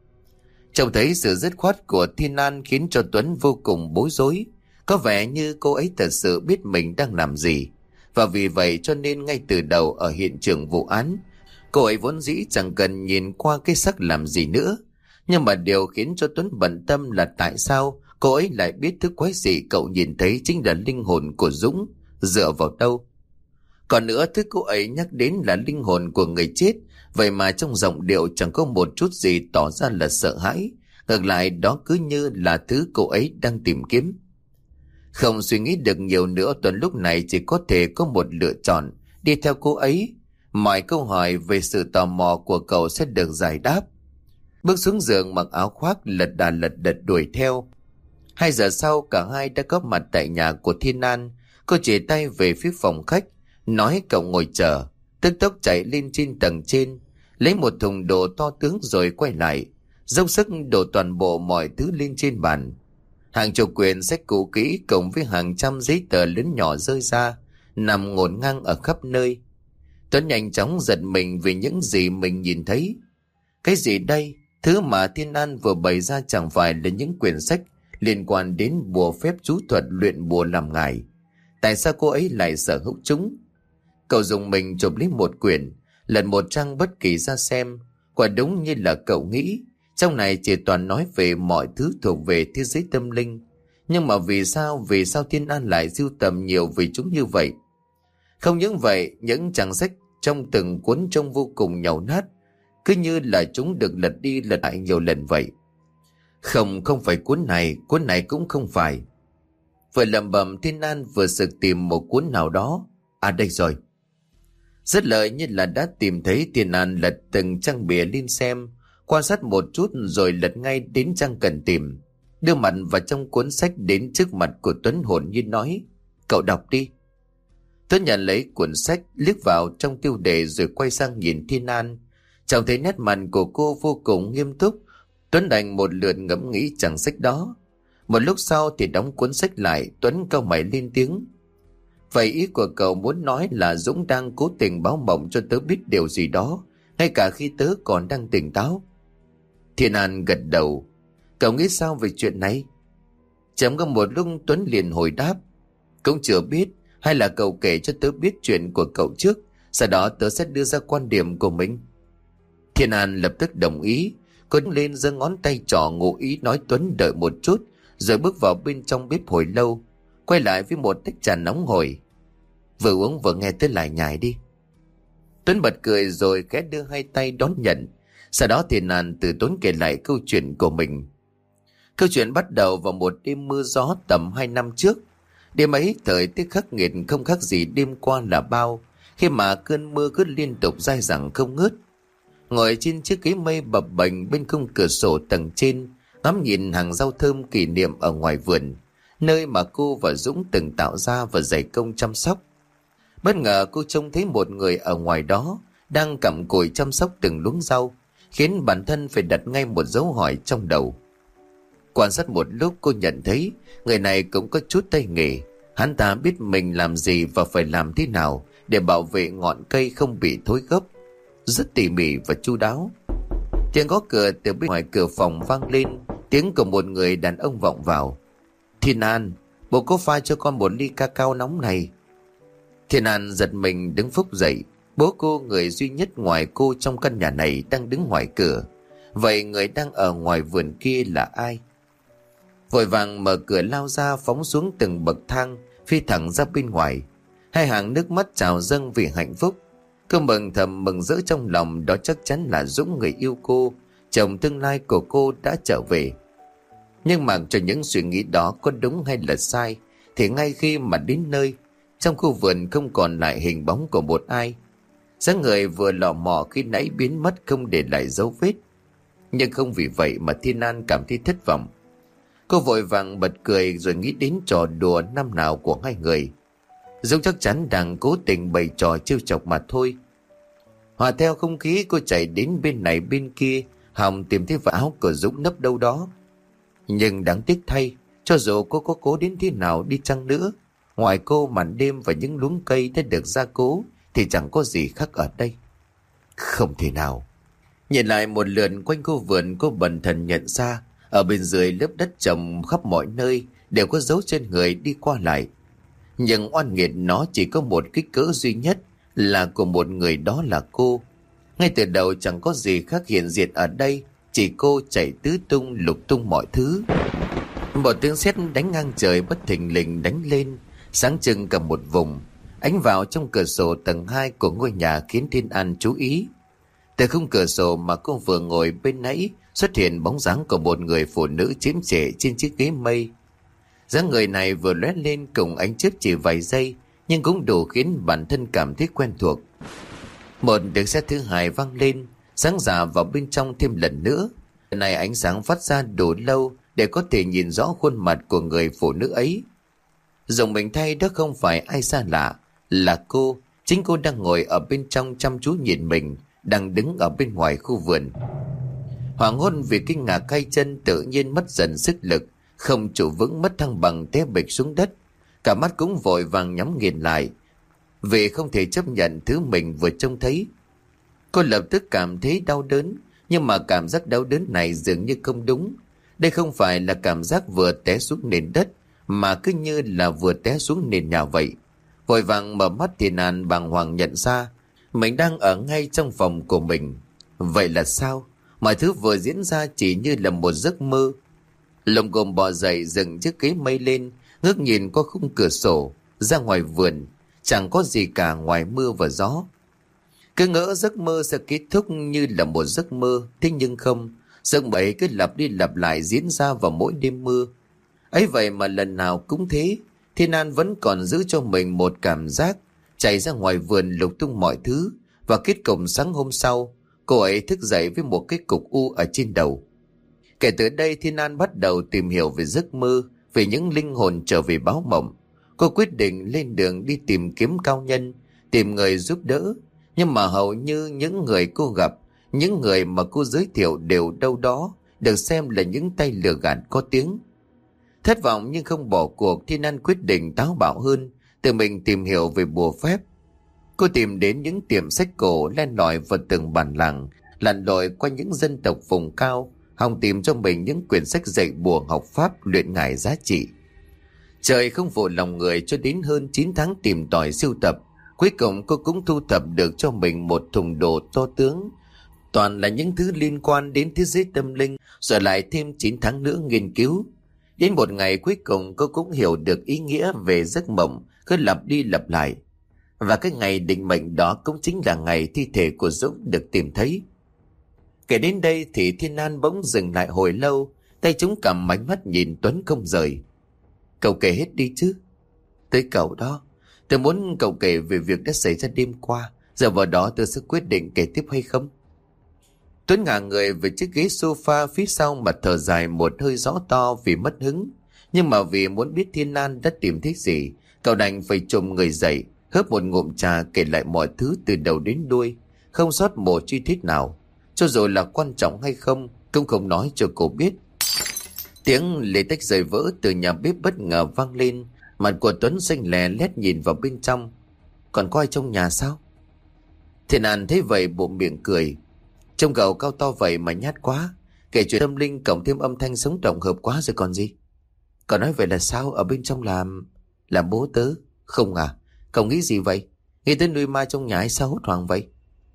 Trông thấy sự dứt khoát của Thiên An khiến cho Tuấn vô cùng bối rối. Có vẻ như cô ấy thật sự biết mình đang làm gì, và vì vậy cho nên ngay từ đầu ở hiện trường vụ án, cô ấy vốn dĩ chẳng cần nhìn qua cái xác làm gì nữa. Nhưng mà điều khiến cho Tuấn bận tâm là tại sao cô ấy lại biết thứ quái dị cậu nhìn thấy chính là linh hồn của Dũng, dựa vào đâu. Còn nữa, thứ cô ấy nhắc đến là linh hồn của người chết, vậy mà trong giọng điệu chẳng có một chút gì tỏ ra là sợ hãi. Ngược lại, đó cứ như là thứ cô ấy đang tìm kiếm. Không suy nghĩ được nhiều nữa, Tuấn lúc này chỉ có thể có một lựa chọn: đi theo cô ấy. Mọi câu hỏi về sự tò mò của cậu sẽ được giải đáp. Bước xuống giường, mặc áo khoác, lật đà lật đật đuổi theo. 2 giờ sau, cả hai đã có mặt tại nhà của Thiên An. Cô chỉ tay về phía phòng khách, nói cậu ngồi chờ, tức tốc chạy lên trên tầng trên, lấy một thùng đồ to tướng rồi quay lại, dốc sức đổ toàn bộ mọi thứ lên trên bàn. Hàng chục quyển sách cũ kỹ cộng với hàng trăm giấy tờ lớn nhỏ rơi ra, nằm ngổn ngang ở khắp nơi. Tuấn nhanh chóng giật mình vì những gì mình nhìn thấy. Cái gì đây? Thứ mà Thiên An vừa bày ra chẳng phải là những quyển sách liên quan đến bùa phép chú thuật luyện bùa làm ngải. Tại sao cô ấy lại sở hữu chúng? Cậu dùng mình chụp lấy một quyển, lật một trang bất kỳ ra xem. Quả đúng như là cậu nghĩ, trong này chỉ toàn nói về mọi thứ thuộc về thế giới tâm linh. Nhưng mà vì sao Thiên An lại sưu tầm nhiều về chúng như vậy? Không những vậy, những trang sách trong từng cuốn trông vô cùng nhàu nát, cứ như là chúng được lật đi lật lại nhiều lần vậy. Không phải cuốn này cũng không phải. Vừa lẩm bẩm, Thiên An vừa sực tìm một cuốn nào đó. À, đây rồi. Rất lợi như là đã tìm thấy, Thiên An lật từng trang bìa lên xem, quan sát một chút rồi lật ngay đến trang cần tìm, đưa mặt vào trong cuốn sách đến trước mặt của Tuấn, hồn nhiên nói: cậu đọc đi. Tuấn nhận lấy cuốn sách, liếc vào trong tiêu đề rồi quay sang nhìn Thiên An. Trông thấy nét mặt của cô vô cùng nghiêm túc, Tuấn đành một lượt ngẫm nghĩ trang sách đó. Một lúc sau thì đóng cuốn sách lại, Tuấn cau mày lên tiếng: vậy ý của cậu muốn nói là Dũng đang cố tình báo mộng cho tớ biết điều gì đó, ngay cả khi tớ còn đang tỉnh táo? Thiên An gật đầu. Cậu nghĩ sao về chuyện này? Chấm có một lúc, Tuấn liền hồi đáp: cũng chưa biết, hay là cậu kể cho tớ biết chuyện của cậu trước, sau đó tớ sẽ đưa ra quan điểm của mình. Thiên An lập tức đồng ý. Cô đứng lên giơ ngón tay trỏ ngụ ý nói Tuấn đợi một chút, rồi bước vào bên trong bếp hồi lâu, quay lại với một tách trà nóng hổi: vừa uống vừa nghe tới lại nhải đi. Tuấn bật cười rồi khẽ đưa 2 tay đón nhận. Sau đó Thiên An từ tốn kể lại câu chuyện của mình. Câu chuyện bắt đầu vào một đêm mưa gió tầm 2 năm trước. Đêm ấy thời tiết khắc nghiệt, không khác gì đêm qua là bao, khi mà cơn mưa cứ liên tục dai dẳng không ngớt. Ngồi trên chiếc ghế mây bập bềnh bên khung cửa sổ tầng trên, ngắm nhìn hàng rau thơm kỷ niệm ở ngoài vườn, nơi mà cô và Dũng từng tạo ra và dày công chăm sóc. Bất ngờ cô trông thấy một người ở ngoài đó đang cặm cụi chăm sóc từng luống rau, khiến bản thân phải đặt ngay một dấu hỏi trong đầu. Quan sát một lúc, cô nhận thấy người này cũng có chút tay nghề. Hắn ta biết mình làm gì và phải làm thế nào để bảo vệ ngọn cây không bị thối gốc, rất tỉ mỉ và chu đáo. Tiếng gõ cửa từ bên ngoài cửa phòng vang lên, tiếng của một người đàn ông vọng vào: Thiên An, bố có pha cho con một ly cacao nóng này. Thiên An giật mình đứng phúc dậy. Bố cô, người duy nhất ngoài cô trong căn nhà này, đang đứng ngoài cửa. Vậy người đang ở ngoài vườn kia là ai? Vội vàng mở cửa lao ra, phóng xuống từng bậc thang, phi thẳng ra bên ngoài. 2 hàng nước mắt trào dâng vì hạnh phúc. Cô mừng thầm mừng rỡ trong lòng, đó chắc chắn là Dũng, người yêu cô, chồng tương lai của cô đã trở về. Nhưng mặc cho những suy nghĩ đó có đúng hay là sai, thì ngay khi mà đến nơi, trong khu vườn không còn lại hình bóng của một ai. Dáng người vừa lò mò khi nãy biến mất, không để lại dấu vết. Nhưng không vì vậy mà Thiên An cảm thấy thất vọng. Cô vội vàng bật cười rồi nghĩ đến trò đùa năm nào của 2 người. Dũng chắc chắn đang cố tình bày trò trêu chọc mà thôi. Hòa theo không khí, cô chạy đến bên này bên kia, hòng tìm thấy vạt áo của Dũng nấp đâu đó. Nhưng đáng tiếc thay, cho dù cô có cố đến thế nào đi chăng nữa, ngoài cô, màn đêm và những luống cây đã được gia cố, thì chẳng có gì khác ở đây. Không thể nào. Nhìn lại một lượt quanh khu vườn, cô bần thần nhận ra ở bên dưới lớp đất trồng khắp mọi nơi đều có dấu chân người đi qua lại. Nhưng oan nghiệt, nó chỉ có một kích cỡ duy nhất, là của một người, đó là cô. Ngay từ đầu chẳng có gì khác hiện diện ở đây, chỉ cô chạy tứ tung lục tung mọi thứ. Một tiếng sét đánh ngang trời bất thình lình đánh lên, sáng trưng cả một vùng. Ánh vào trong cửa sổ tầng 2 của ngôi nhà khiến Thiên An chú ý. Từ khung cửa sổ mà cô vừa ngồi bên nãy xuất hiện bóng dáng của một người phụ nữ chiếm trệ trên chiếc ghế mây. Dáng người này vừa lóe lên cùng ánh chớp chỉ vài giây, nhưng cũng đủ khiến bản thân cảm thấy quen thuộc. Một tiếng sét thứ hai vang lên, sáng rạ vào bên trong thêm lần nữa. Lần này ánh sáng phát ra đủ lâu để có thể nhìn rõ khuôn mặt của người phụ nữ ấy. Dùng mình thay, đó không phải ai xa lạ, là cô. Chính cô đang ngồi ở bên trong chăm chú nhìn mình, đang đứng ở bên ngoài khu vườn. Hoảng hôn vì kinh ngạc, hai chân tự nhiên mất dần sức lực, không trụ vững, mất thăng bằng té bịch xuống đất. Cả mắt cũng vội vàng nhắm nghiền lại, vì không thể chấp nhận thứ mình vừa trông thấy. Cô lập tức cảm thấy đau đớn, nhưng mà cảm giác đau đớn này dường như không đúng. Đây không phải là cảm giác vừa té xuống nền đất, mà cứ như là vừa té xuống nền nhà vậy. Vội vàng mở mắt, Thiên An bàng hoàng nhận ra mình đang ở ngay trong phòng của mình. Vậy là sao? Mọi thứ vừa diễn ra chỉ như là một giấc mơ. Lồng cồm bò dậy, dựng chiếc ghế mây lên, ngước nhìn qua khung cửa sổ ra ngoài vườn. Chẳng có gì cả ngoài mưa và gió. Cứ ngỡ giấc mơ sẽ kết thúc như là một giấc mơ, thế nhưng không. Giấc mơ ấy cứ lặp đi lặp lại diễn ra vào mỗi đêm mưa. Ấy vậy mà lần nào cũng thế, Thiên An vẫn còn giữ cho mình một cảm giác chạy ra ngoài vườn lục tung mọi thứ. Và kết cục sáng hôm sau, cô ấy thức dậy với một cái cục u ở trên đầu. Kể từ đây, Thiên An bắt đầu tìm hiểu về giấc mơ, về những linh hồn trở về báo mộng. Cô quyết định lên đường đi tìm kiếm cao nhân, tìm người giúp đỡ. Nhưng mà hầu như những người cô gặp, những người mà cô giới thiệu đều đâu đó được xem là những tay lừa gạt có tiếng. Thất vọng nhưng không bỏ cuộc, Thiên An quyết định táo bạo hơn, tự mình tìm hiểu về bùa phép. Cô tìm đến những tiệm sách cổ, len lỏi vào từng bản làng, lặn lội qua những dân tộc vùng cao, hòng tìm cho mình những quyển sách dạy bùa, học pháp, luyện ngải giá trị. Trời không phụ lòng người, cho đến hơn 9 tháng tìm tòi sưu tập, cuối cùng cô cũng thu thập được cho mình một thùng đồ to tướng. Toàn là những thứ liên quan đến thế giới tâm linh, rồi lại thêm 9 tháng nữa nghiên cứu. Đến một ngày cuối cùng, cô cũng hiểu được ý nghĩa về giấc mộng cứ lặp đi lặp lại. Và cái ngày định mệnh đó cũng chính là ngày thi thể của Dũng được tìm thấy. Kể đến đây thì Thiên An bỗng dừng lại hồi lâu, tay chúng cầm ánh mắt nhìn Tuấn không rời. Cậu kể hết đi chứ. Tới cậu đó, tôi muốn cậu kể về việc đã xảy ra đêm qua, giờ vào đó tôi sẽ quyết định kể tiếp hay không. Tuấn ngả người về chiếc ghế sofa phía sau mà thở dài một hơi rõ to vì mất hứng. Nhưng mà vì muốn biết Thiên An đã tìm thấy gì, cậu đành phải chồm người dậy, hớp một ngụm trà kể lại mọi thứ từ đầu đến đuôi, không sót một chi tiết nào. Cho dù là quan trọng hay không, cũng không nói cho cô biết. Tiếng lê tách rời vỡ từ nhà bếp bất ngờ vang lên. Mặt của Tuấn xanh lè lét nhìn vào bên trong. Còn có ai trong nhà sao? Thiên An thấy vậy bụng miệng cười. Trông cậu cao to vậy mà nhát quá. Kể chuyện tâm linh cộng thêm âm thanh sống tổng hợp quá rồi còn gì. Cậu nói vậy là sao? Ở bên trong làm bố tớ? Không à? Cậu nghĩ gì vậy? Nghĩ tới nuôi ma trong nhà hay sao hốt hoảng vậy?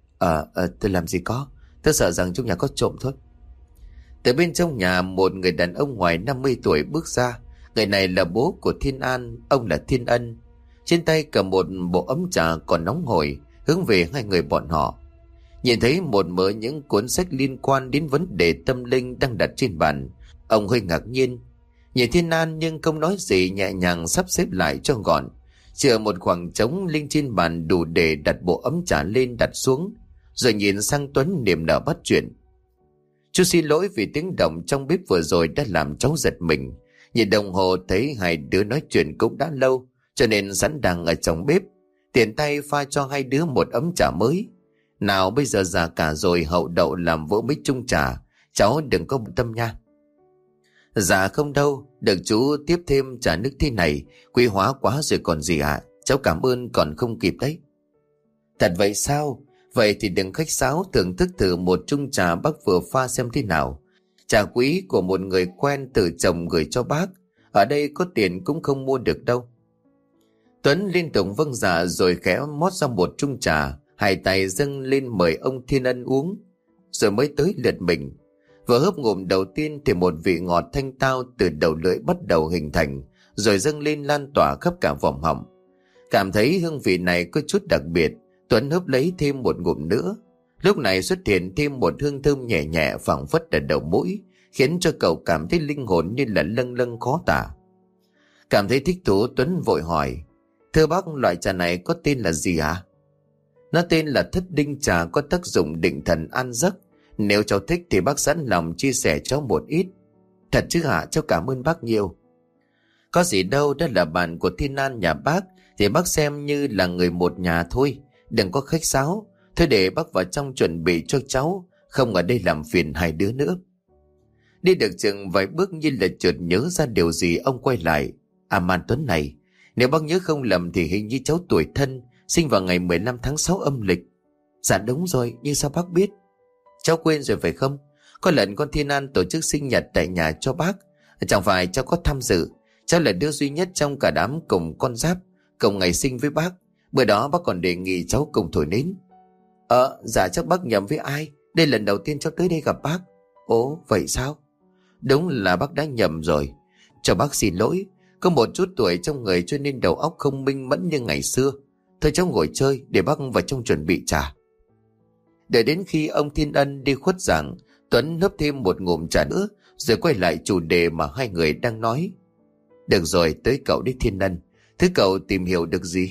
Tôi làm gì có. Tớ sợ rằng trong nhà có trộm thôi. Từ bên trong nhà, một người đàn ông ngoài 50 tuổi bước ra. Người này là bố của Thiên An, ông là Thiên Ân. Trên tay cầm một bộ ấm trà còn nóng hổi, hướng về hai người bọn họ. Nhìn thấy một mớ những cuốn sách liên quan đến vấn đề tâm linh đang đặt trên bàn, ông hơi ngạc nhiên. Nhìn Thiên An nhưng không nói gì, nhẹ nhàng sắp xếp lại cho gọn. Chừa một khoảng trống linh trên bàn đủ để đặt bộ ấm trà lên đặt xuống, rồi nhìn sang Tuấn niềm nở bắt chuyện. Chú xin lỗi vì tiếng động trong bếp vừa rồi đã làm cháu giật mình. Nhìn đồng hồ thấy hai đứa nói chuyện cũng đã lâu, cho nên sẵn đang ở trong bếp, tiện tay pha cho hai đứa một ấm trà mới. Nào bây giờ già cả rồi, hậu đậu làm vỡ bích chung trà, cháu đừng có bận tâm nha. Dạ không đâu, được chú tiếp thêm trà nước thế này, quý hóa quá rồi còn gì ạ. Cháu cảm ơn còn không kịp đấy. Thật vậy sao? Vậy thì đừng khách sáo, thưởng thức thử một chung trà bác vừa pha xem thế nào. Trà quý của một người quen từ chồng gửi cho bác, ở đây có tiền cũng không mua được đâu. Tuấn liên tục vâng dạ rồi khẽ mót ra một chung trà, hai tay dâng lên mời ông Thiên Ân uống, rồi mới tới lượt mình. Vừa hớp ngụm đầu tiên thì một vị ngọt thanh tao từ đầu lưỡi bắt đầu hình thành, rồi dâng lên lan tỏa khắp cả vòng họng. Cảm thấy hương vị này có chút đặc biệt, Tuấn hớp lấy thêm một ngụm nữa. Lúc này xuất hiện thêm một hương thơm nhẹ nhẹ phảng phất ở đầu mũi, khiến cho cậu cảm thấy linh hồn như là lâng lâng khó tả. Cảm thấy thích thú, Tuấn vội hỏi: thưa bác, loại trà này có tên là gì hả? Nó tên là Thất Đinh trà, có tác dụng định thần an giấc. Nếu cháu thích thì bác sẵn lòng chia sẻ cháu một ít. Thật chứ hả? Cháu cảm ơn bác nhiều. Có gì đâu, đó là bạn của Thiên An nhà bác, thì bác xem như là người một nhà thôi, đừng có khách sáo. Thôi để bác vào trong chuẩn bị cho cháu, không ở đây làm phiền hai đứa nữa. Đi được chừng vài bước như là chợt nhớ ra điều gì, ông quay lại: à Man Tuấn này, nếu bác nhớ không lầm thì hình như cháu tuổi thân, sinh vào ngày 15 tháng 6 âm lịch. Dạ đúng rồi, nhưng sao bác biết? Cháu quên rồi phải không? Có lần con Thiên An tổ chức sinh nhật tại nhà cho bác, chẳng phải cháu có tham dự. Cháu là đứa duy nhất trong cả đám cùng con giáp, cùng ngày sinh với bác. Bữa đó bác còn đề nghị cháu cùng thổi nến. Dạ chắc bác nhầm với ai, đây lần đầu tiên cháu tới đây gặp bác. Ồ vậy sao? Đúng là bác đã nhầm rồi. Cho bác xin lỗi, có một chút tuổi trong người cho nên đầu óc không minh mẫn như ngày xưa. Thôi cháu ngồi chơi, để bác vào trong chuẩn bị trà. Đợi đến khi ông Thiên Ân đi khuất giảng, Tuấn hớp thêm một ngụm trà nữa, rồi quay lại chủ đề mà hai người đang nói. Được rồi, tới cậu đi Thiên Ân, thứ cậu tìm hiểu được gì?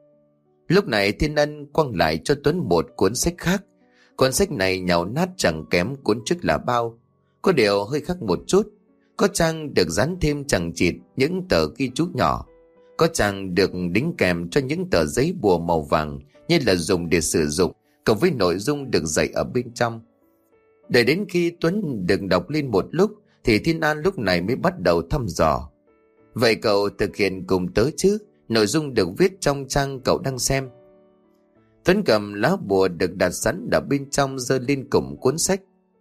Lúc này Thiên Ân quăng lại cho Tuấn một cuốn sách khác. Cuốn sách này nhàu nát chẳng kém cuốn trước là bao, có điều hơi khác một chút. Có trang được dán thêm chằng chịt những tờ ghi chú nhỏ, có trang được đính kèm cho những tờ giấy bùa màu vàng như là dùng để sử dụng, cộng với nội dung được dạy ở bên trong. Để đến khi Tuấn được đọc lên một lúc thì Thiên An lúc này mới bắt đầu thăm dò. Vậy cậu thực hiện cùng tớ chứ? Nội dung được viết trong trang cậu đang xem. Tuấn cầm lá bùa được đặt sẵn ở bên trong giơ lên cùng cuốn sách.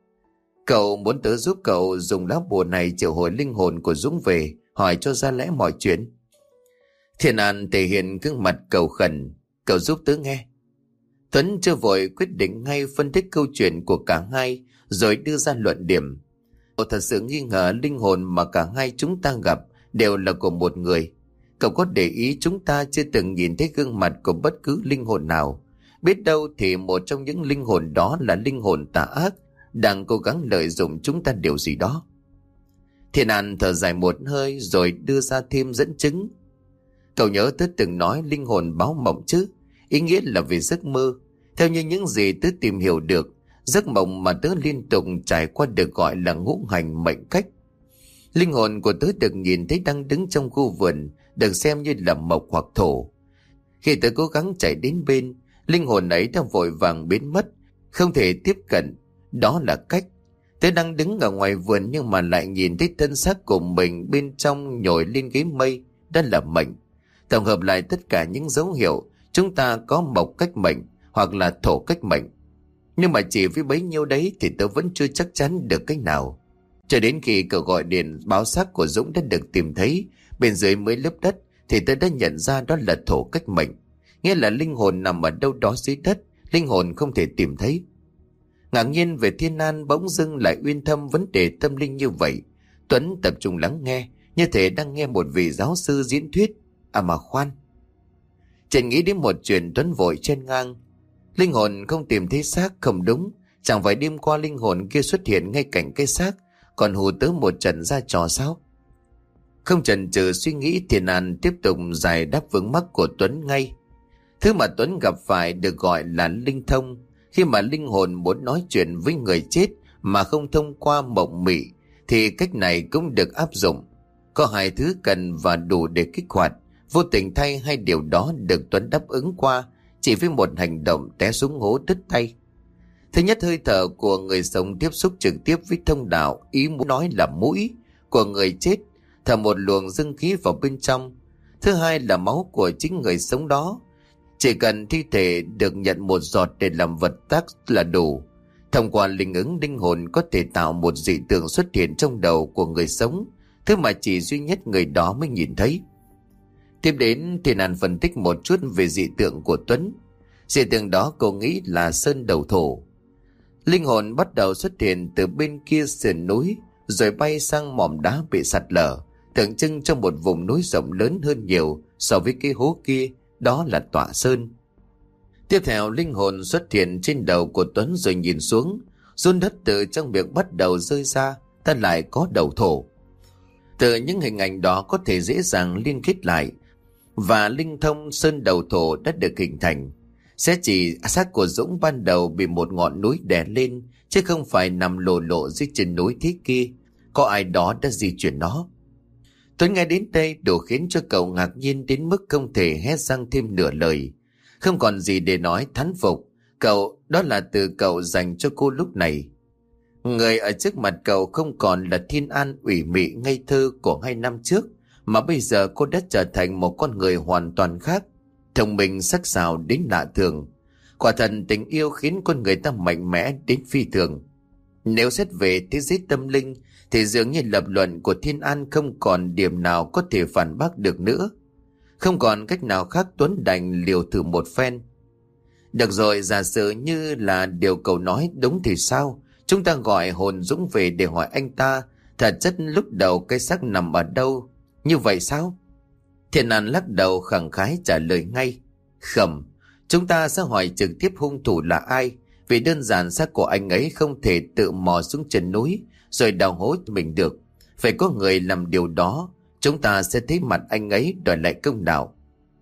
Cậu muốn tớ giúp cậu dùng lá bùa này triệu hồi linh hồn của Dũng về, hỏi cho ra lẽ mọi chuyện. Thiên An thể hiện gương mặt cầu khẩn: cậu giúp tớ nghe. Tuấn chưa vội quyết định ngay, phân tích câu chuyện của cả hai rồi đưa ra luận điểm. Cậu thật sự nghi ngờ linh hồn mà cả hai chúng ta gặp đều là của một người. Cậu có để ý chúng ta chưa từng nhìn thấy gương mặt của bất cứ linh hồn nào. Biết đâu thì một trong những linh hồn đó là linh hồn tà ác, đang cố gắng lợi dụng chúng ta điều gì đó. Thiên An thở dài một hơi rồi đưa ra thêm dẫn chứng. Cậu nhớ tớ từng nói linh hồn báo mộng chứ? Ý nghĩa là về giấc mơ. Theo như những gì tớ tìm hiểu được, giấc mộng mà tớ liên tục trải qua được gọi là ngũ hành mệnh cách. Linh hồn của tớ được nhìn thấy đang đứng trong khu vườn, được xem như là mộc hoặc thổ. Khi tớ cố gắng chạy đến bên, linh hồn ấy đang vội vàng biến mất, không thể tiếp cận. Đó là cách. Tớ đang đứng ở ngoài vườn nhưng mà lại nhìn thấy thân xác của mình bên trong nhồi lên ghế mây. Đó là mệnh. Tổng hợp lại tất cả những dấu hiệu, chúng ta có mộc cách mệnh hoặc là thổ cách mệnh. Nhưng mà chỉ với bấy nhiêu đấy thì tớ vẫn chưa chắc chắn được cách nào. Cho đến khi cậu gọi điện báo xác của Dũng đã được tìm thấy bên dưới mấy lớp đất thì tớ đã nhận ra đó là thổ cách mệnh. Nghĩa là linh hồn nằm ở đâu đó dưới đất, linh hồn không thể tìm thấy. Ngạc nhiên về Thiên An bỗng dưng lại uyên thâm vấn đề tâm linh như vậy. Tuấn tập trung lắng nghe, như thể đang nghe một vị giáo sư diễn thuyết. À mà khoan, chợt nghĩ đến một chuyện, Tuấn vội chen ngang: linh hồn không tìm thấy xác không đúng. Chẳng phải đêm qua linh hồn kia xuất hiện ngay cạnh cái xác, còn hù tớ một trận ra trò sao? Không chần chừ suy nghĩ, Thiên An tiếp tục giải đáp vướng mắc của Tuấn ngay. Thứ mà Tuấn gặp phải được gọi là linh thông. Khi mà linh hồn muốn nói chuyện với người chết mà không thông qua mộng mị thì cách này cũng được áp dụng. Có hai thứ cần và đủ để kích hoạt. Vô tình thay hai điều đó được Tuấn đáp ứng qua chỉ với một hành động té xuống hố đứt tay. Thứ nhất, hơi thở của người sống tiếp xúc trực tiếp với thông đạo, ý muốn nói là mũi của người chết, thở một luồng dương khí vào bên trong. Thứ hai là máu của chính người sống đó. Chỉ cần thi thể được nhận một giọt để làm vật tác là đủ. Thông qua linh ứng, linh hồn có thể tạo một dị tượng xuất hiện trong đầu của người sống, thứ mà chỉ duy nhất người đó mới nhìn thấy. Tiếp đến, Thiên An phân tích một chút về dị tượng của Tuấn. Dị tượng đó cô nghĩ là sơn đầu thổ. Linh hồn bắt đầu xuất hiện từ bên kia sườn núi, rồi bay sang mỏm đá bị sạt lở, tượng trưng cho một vùng núi rộng lớn hơn nhiều so với cái hố kia, đó là Tọa Sơn. Tiếp theo, linh hồn xuất hiện trên đầu của Tuấn rồi nhìn xuống, run đất từ trong miệng bắt đầu rơi ra, ta lại có đầu thổ. Từ những hình ảnh đó có thể dễ dàng liên kết lại, và linh thông sơn đầu thổ đã được hình thành. Sẽ chỉ xác của Dũng ban đầu bị một ngọn núi đè lên, chứ không phải nằm lồ lộ dưới chân núi thế kia. Có ai đó đã di chuyển nó. Tuấn nghe đến đây đủ khiến cho cậu ngạc nhiên đến mức không thể hét răng thêm nửa lời. Không còn gì để nói, thán phục. Cậu, đó là từ cậu dành cho cô lúc này. Người ở trước mặt cậu không còn là Thiên An ủy mị ngây thơ của 2 năm trước, mà bây giờ cô đã trở thành một con người hoàn toàn khác, thông minh sắc sảo đến lạ thường. Quả thật tình yêu khiến con người ta mạnh mẽ đến phi thường. Nếu xét về thế giới tâm linh thì dường như lập luận của Thiên An không còn điểm nào có thể phản bác được nữa. Không còn cách nào khác, Tuấn đành liều thử một phen. Được rồi, giả sử như là điều cậu nói đúng thì sao? Chúng ta gọi hồn Dũng về để hỏi anh ta thật chất lúc đầu cái xác nằm ở đâu. Như vậy sao? Thiên An lắc đầu khẳng khái trả lời ngay. Không, chúng ta sẽ hỏi trực tiếp hung thủ là ai. Vì đơn giản xác của anh ấy không thể tự mò xuống chân núi rồi đào hố mình được. Phải có người làm điều đó. Chúng ta sẽ thấy mặt anh ấy đòi lại công đạo.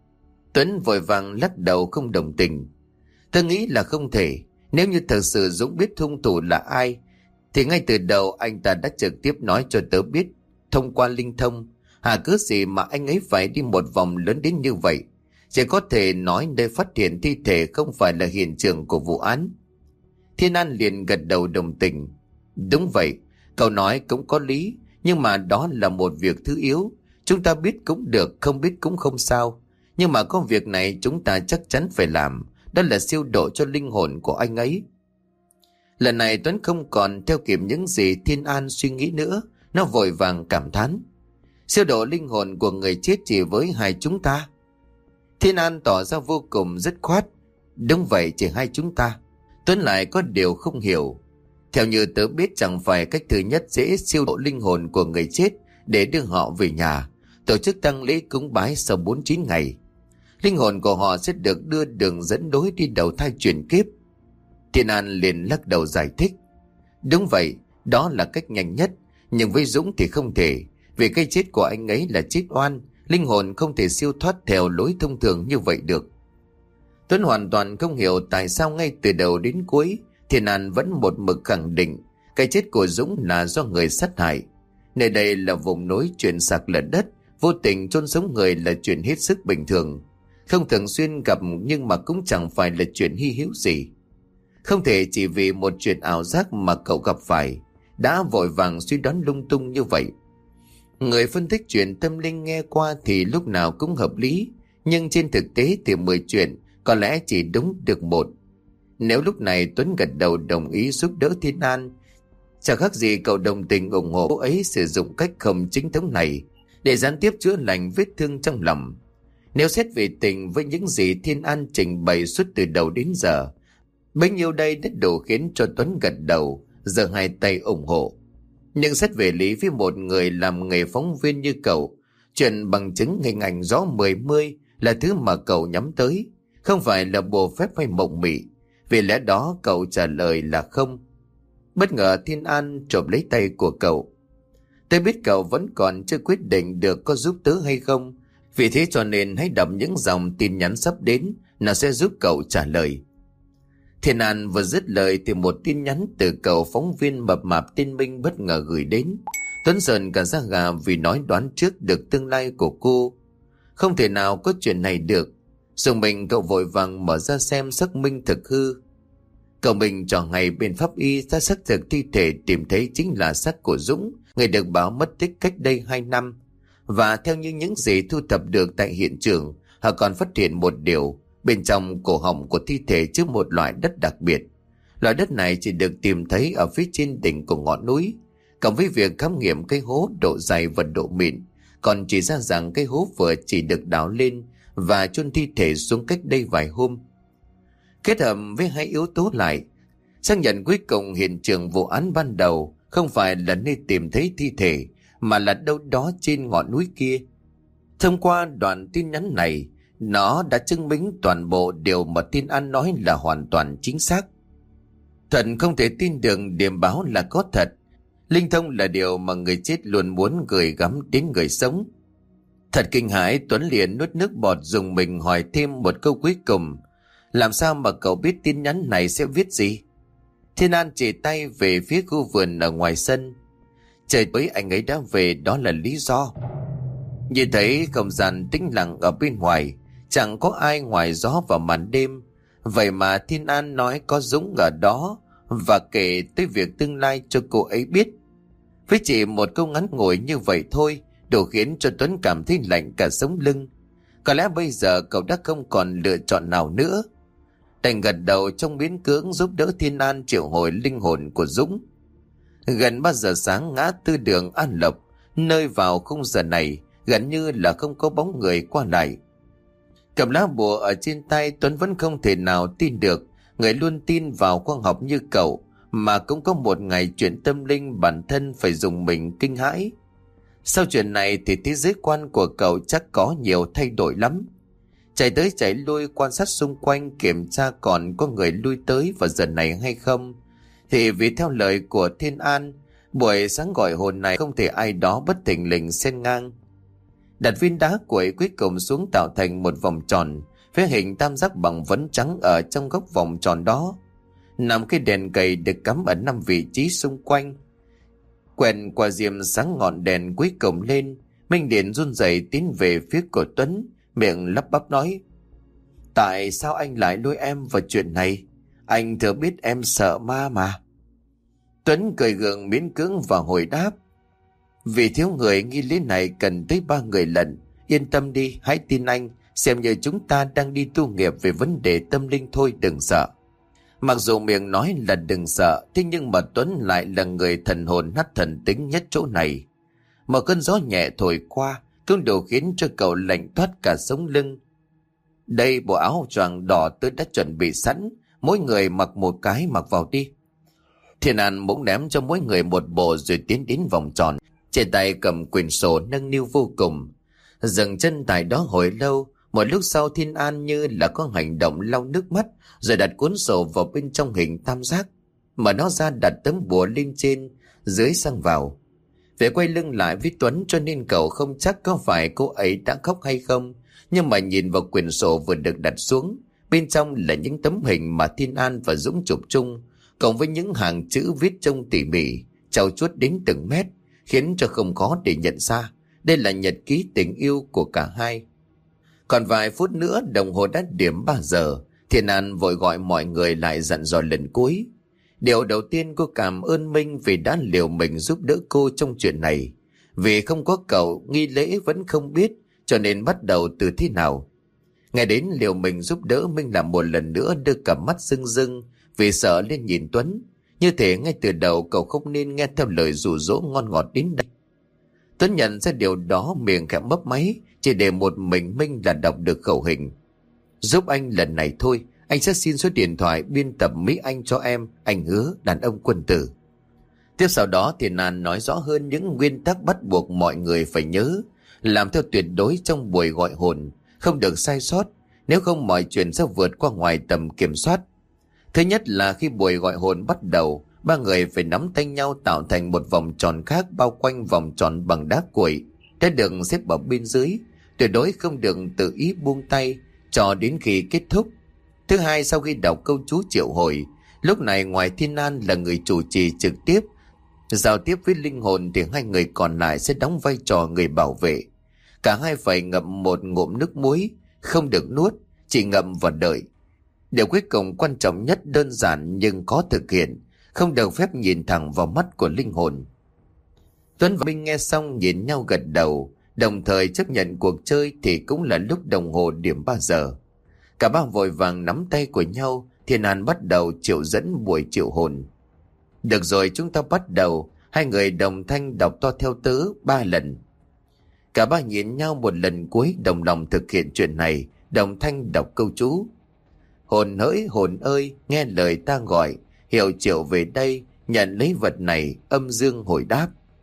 Tuấn vội vàng lắc đầu không đồng tình. Tôi nghĩ là không thể. Nếu như thật sự Dũng biết hung thủ là ai thì ngay từ đầu anh ta đã trực tiếp nói cho tớ biết thông qua linh thông. Cớ gì mà anh ấy phải đi một vòng lớn đến như vậy? Chỉ có thể nói nơi phát hiện thi thể không phải là hiện trường của vụ án. Thiên An liền gật đầu đồng tình. Đúng vậy, cậu nói cũng có lý, nhưng mà đó là một việc thứ yếu. Chúng ta biết cũng được, không biết cũng không sao. Nhưng mà có việc này chúng ta chắc chắn phải làm, đó là siêu độ cho linh hồn của anh ấy. Lần này Tuấn không còn theo kịp những gì Thiên An suy nghĩ nữa, nó vội vàng cảm thán. Siêu độ linh hồn của người chết chỉ với hai chúng ta? Thiên An tỏ ra vô cùng dứt khoát. Đúng vậy, chỉ hai chúng ta. Tuấn lại có điều không hiểu. Theo như tớ biết, chẳng phải cách thứ nhất dễ siêu độ linh hồn của người chết để đưa họ về nhà, tổ chức tang lễ cúng bái sau 49 ngày. Linh hồn của họ sẽ được đưa đường dẫn lối đi đầu thai chuyển kiếp. Thiên An liền lắc đầu giải thích. Đúng vậy, đó là cách nhanh nhất, nhưng với Dũng thì không thể. Vì cái chết của anh ấy là chết oan, linh hồn không thể siêu thoát theo lối thông thường như vậy được. Tuấn hoàn toàn không hiểu tại sao ngay từ đầu đến cuối Thiên An vẫn một mực khẳng định cái chết của Dũng là do người sát hại. Nơi đây là vùng núi, chuyện sạc lở đất, vô tình chôn sống người là chuyện hết sức bình thường, không thường xuyên gặp, nhưng mà cũng chẳng phải là chuyện hy hữu gì. Không thể chỉ vì một chuyện ảo giác mà cậu gặp phải đã vội vàng suy đoán lung tung như vậy. Người phân tích chuyện tâm linh nghe qua thì lúc nào cũng hợp lý, nhưng trên thực tế thì 10 chuyện có lẽ chỉ đúng được một. Nếu lúc này Tuấn gật đầu đồng ý giúp đỡ Thiên An, chẳng khác gì cậu đồng tình ủng hộ cô ấy sử dụng cách không chính thống này để gián tiếp chữa lành vết thương trong lòng. Nếu xét về tình với những gì Thiên An trình bày suốt từ đầu đến giờ, bấy nhiêu đây đã đủ khiến cho Tuấn gật đầu, giơ hai tay ủng hộ. Nhưng xét về lý, với một người làm nghề phóng viên như cậu, chuyện bằng chứng hình ảnh rõ mười mươi là thứ mà cậu nhắm tới, không phải là bùa phép hay mộng mị. Vì lẽ đó cậu trả lời là không. Bất ngờ Thiên An chộp lấy tay của cậu. Tôi biết cậu vẫn còn chưa quyết định được có giúp tớ hay không, vì thế cho nên hãy đọc những dòng tin nhắn sắp đến, nó sẽ giúp cậu trả lời. Thiên An vừa dứt lời thì một tin nhắn từ cậu phóng viên mập mạp tên Minh bất ngờ gửi đến. Tuấn sờn cả da gà vì nói đoán trước được tương lai của cô. Không thể nào có chuyện này được. Dùng mình cậu vội vàng mở ra xem xác minh thực hư. Cậu mình trò ngày bên pháp y ra xác thực thi thể tìm thấy chính là xác của Dũng, người được báo mất tích cách đây 2 năm. Và theo như những gì thu thập được tại hiện trường, họ còn phát hiện một điều, bên trong cổ họng của thi thể chứa một loại đất đặc biệt. Loại đất này chỉ được tìm thấy ở phía trên đỉnh của ngọn núi. Cộng với việc khám nghiệm cái hố độ dày và độ mịn, còn chỉ ra rằng cái hố vừa chỉ được đào lên và chôn thi thể xuống cách đây vài hôm. Kết hợp với hai yếu tố lại, xác nhận cuối cùng hiện trường vụ án ban đầu không phải là nơi tìm thấy thi thể, mà là đâu đó trên ngọn núi kia. Thông qua đoạn tin nhắn này, nó đã chứng minh toàn bộ điều mà tin An nói là hoàn toàn chính xác. Thuận không thể tin được điểm báo là có thật. Linh thông là điều mà người chết luôn muốn gửi gắm đến người sống. Thật kinh hãi, Tuấn liền nuốt nước bọt dùng mình hỏi thêm một câu cuối cùng. Làm sao mà cậu biết tin nhắn này sẽ viết gì? Thiên An chỉ tay về phía khu vườn ở ngoài sân. Trời tối anh ấy đã về, đó là lý do. Như thấy không gian tĩnh lặng ở bên ngoài, chẳng có ai ngoài gió và màn đêm. Vậy mà Thiên An nói có Dũng ở đó và kể tới việc tương lai cho cô ấy biết. Với chỉ một câu ngắn ngủi như vậy thôi, đủ khiến cho Tuấn cảm thấy lạnh cả sống lưng. Có lẽ bây giờ cậu đã không còn lựa chọn nào nữa. Đành gật đầu trong miễn cưỡng giúp đỡ Thiên An triệu hồi linh hồn của Dũng. Gần 3 giờ sáng, ngã tư đường An Lộc, nơi vào khung giờ này gần như là không có bóng người qua lại. Cầm lá bùa ở trên tay, Tuấn vẫn không thể nào tin được người luôn tin vào khoa học như cậu mà cũng có một ngày chuyện tâm linh bản thân phải dùng mình kinh hãi. Sau chuyện này thì thế giới quan của cậu chắc có nhiều thay đổi lắm. Chạy tới chạy lui quan sát xung quanh kiểm tra còn có người lui tới vào giờ này hay không. Thì vì theo lời của Thiên An, buổi sáng gọi hồn này không thể ai đó bất thình lình xen ngang. Đặt viên đá quẩy cuối cùng xuống tạo thành một vòng tròn, với hình tam giác bằng vấn trắng ở trong góc vòng tròn đó. 5 cái đèn cầy được cắm ở 5 vị trí xung quanh. Quẹt qua diêm sáng ngọn đèn cuối cùng lên, Minh Điển run rẩy tiến về phía của Tuấn, miệng lắp bắp nói: Tại sao anh lại lôi em vào chuyện này? Anh thừa biết em sợ ma mà. Tuấn cười gượng miễn cưỡng và hồi đáp: Vì thiếu người, nghi lễ này cần tới 3 người lần. Yên tâm đi, hãy tin anh, xem như chúng ta đang đi tu nghiệp về vấn đề tâm linh thôi, đừng sợ. Mặc dù miệng nói là đừng sợ, thế nhưng mà Tuấn lại là người thần hồn nát thần tính nhất chỗ này. Một cơn gió nhẹ thổi qua cũng đủ khiến cho cậu lạnh toát cả sống lưng. Đây, bộ áo choàng đỏ tôi đã chuẩn bị sẵn, mỗi người mặc một cái, mặc vào đi. Thiên An bỗng ném cho mỗi người một bộ rồi tiến đến vòng tròn, trên tay cầm quyển sổ nâng niu vô cùng. Dừng chân tại đó hồi lâu, một lúc sau Thiên An như là có hành động lau nước mắt, rồi đặt cuốn sổ vào bên trong hình tam giác, mở nó ra đặt tấm bùa lên trên, dưới sang vào. Về quay lưng lại với Tuấn cho nên cậu không chắc có phải cô ấy đã khóc hay không, nhưng mà nhìn vào quyển sổ vừa được đặt xuống, bên trong là những tấm hình mà Thiên An và Dũng chụp chung, cộng với những hàng chữ viết trông tỉ mỉ, trau chuốt đến từng mét, khiến cho không khó để nhận ra đây là nhật ký tình yêu của cả hai. Còn vài phút nữa đồng hồ đã điểm 3 giờ. Thiên An vội gọi mọi người lại dặn dò lần cuối. Điều đầu tiên, cô cảm ơn Minh vì đã liều mình giúp đỡ cô trong chuyện này. Vì không có cậu, nghi lễ vẫn không biết, cho nên bắt đầu từ thế nào. Ngày đến liều mình giúp đỡ, Minh làm một lần nữa đưa cặp mắt rưng rưng vì sợ lên nhìn Tuấn. Như thế ngay từ đầu cậu không nên nghe theo lời dụ dỗ ngon ngọt đến đây. Tuấn nhận ra điều đó, miệng khẽ mấp máy, chỉ để một mình Minh là đọc được khẩu hình. Giúp anh lần này thôi, anh sẽ xin số điện thoại biên tập Mỹ Anh cho em, anh hứa, đàn ông quân tử. Tiếp sau đó Thiên An nói rõ hơn những nguyên tắc bắt buộc mọi người phải nhớ, làm theo tuyệt đối trong buổi gọi hồn, không được sai sót, nếu không mọi chuyện sẽ vượt qua ngoài tầm kiểm soát. Thứ nhất là khi buổi gọi hồn bắt đầu, 3 người phải nắm tay nhau tạo thành một vòng tròn khác bao quanh vòng tròn bằng đá cuội đã được xếp ở bên dưới, tuyệt đối không được tự ý buông tay cho đến khi kết thúc. Thứ hai, sau khi đọc câu chú triệu hồi, lúc này ngoài Thiên An là người chủ trì trực tiếp giao tiếp với linh hồn, thì 2 người còn lại sẽ đóng vai trò người bảo vệ. Cả hai phải ngậm một ngụm nước muối, không được nuốt, chỉ ngậm và đợi. Điều cuối cùng quan trọng nhất, đơn giản nhưng khó thực hiện, không được phép nhìn thẳng vào mắt của linh hồn. Tuấn và Minh nghe xong nhìn nhau gật đầu, đồng thời chấp nhận cuộc chơi. Thì cũng là lúc đồng hồ điểm 3 giờ. Cả ba vội vàng nắm tay của nhau. Thiên An bắt đầu triệu dẫn buổi triệu hồn. Được rồi, chúng ta bắt đầu. Hai người đồng thanh đọc to theo tớ 3 lần. Cả ba nhìn nhau một lần cuối, đồng lòng thực hiện chuyện này, đồng thanh đọc câu chú. Hồn hỡi hồn ơi, nghe lời ta gọi, hiệu triệu về đây, nhận lấy vật này, âm dương hồi đáp.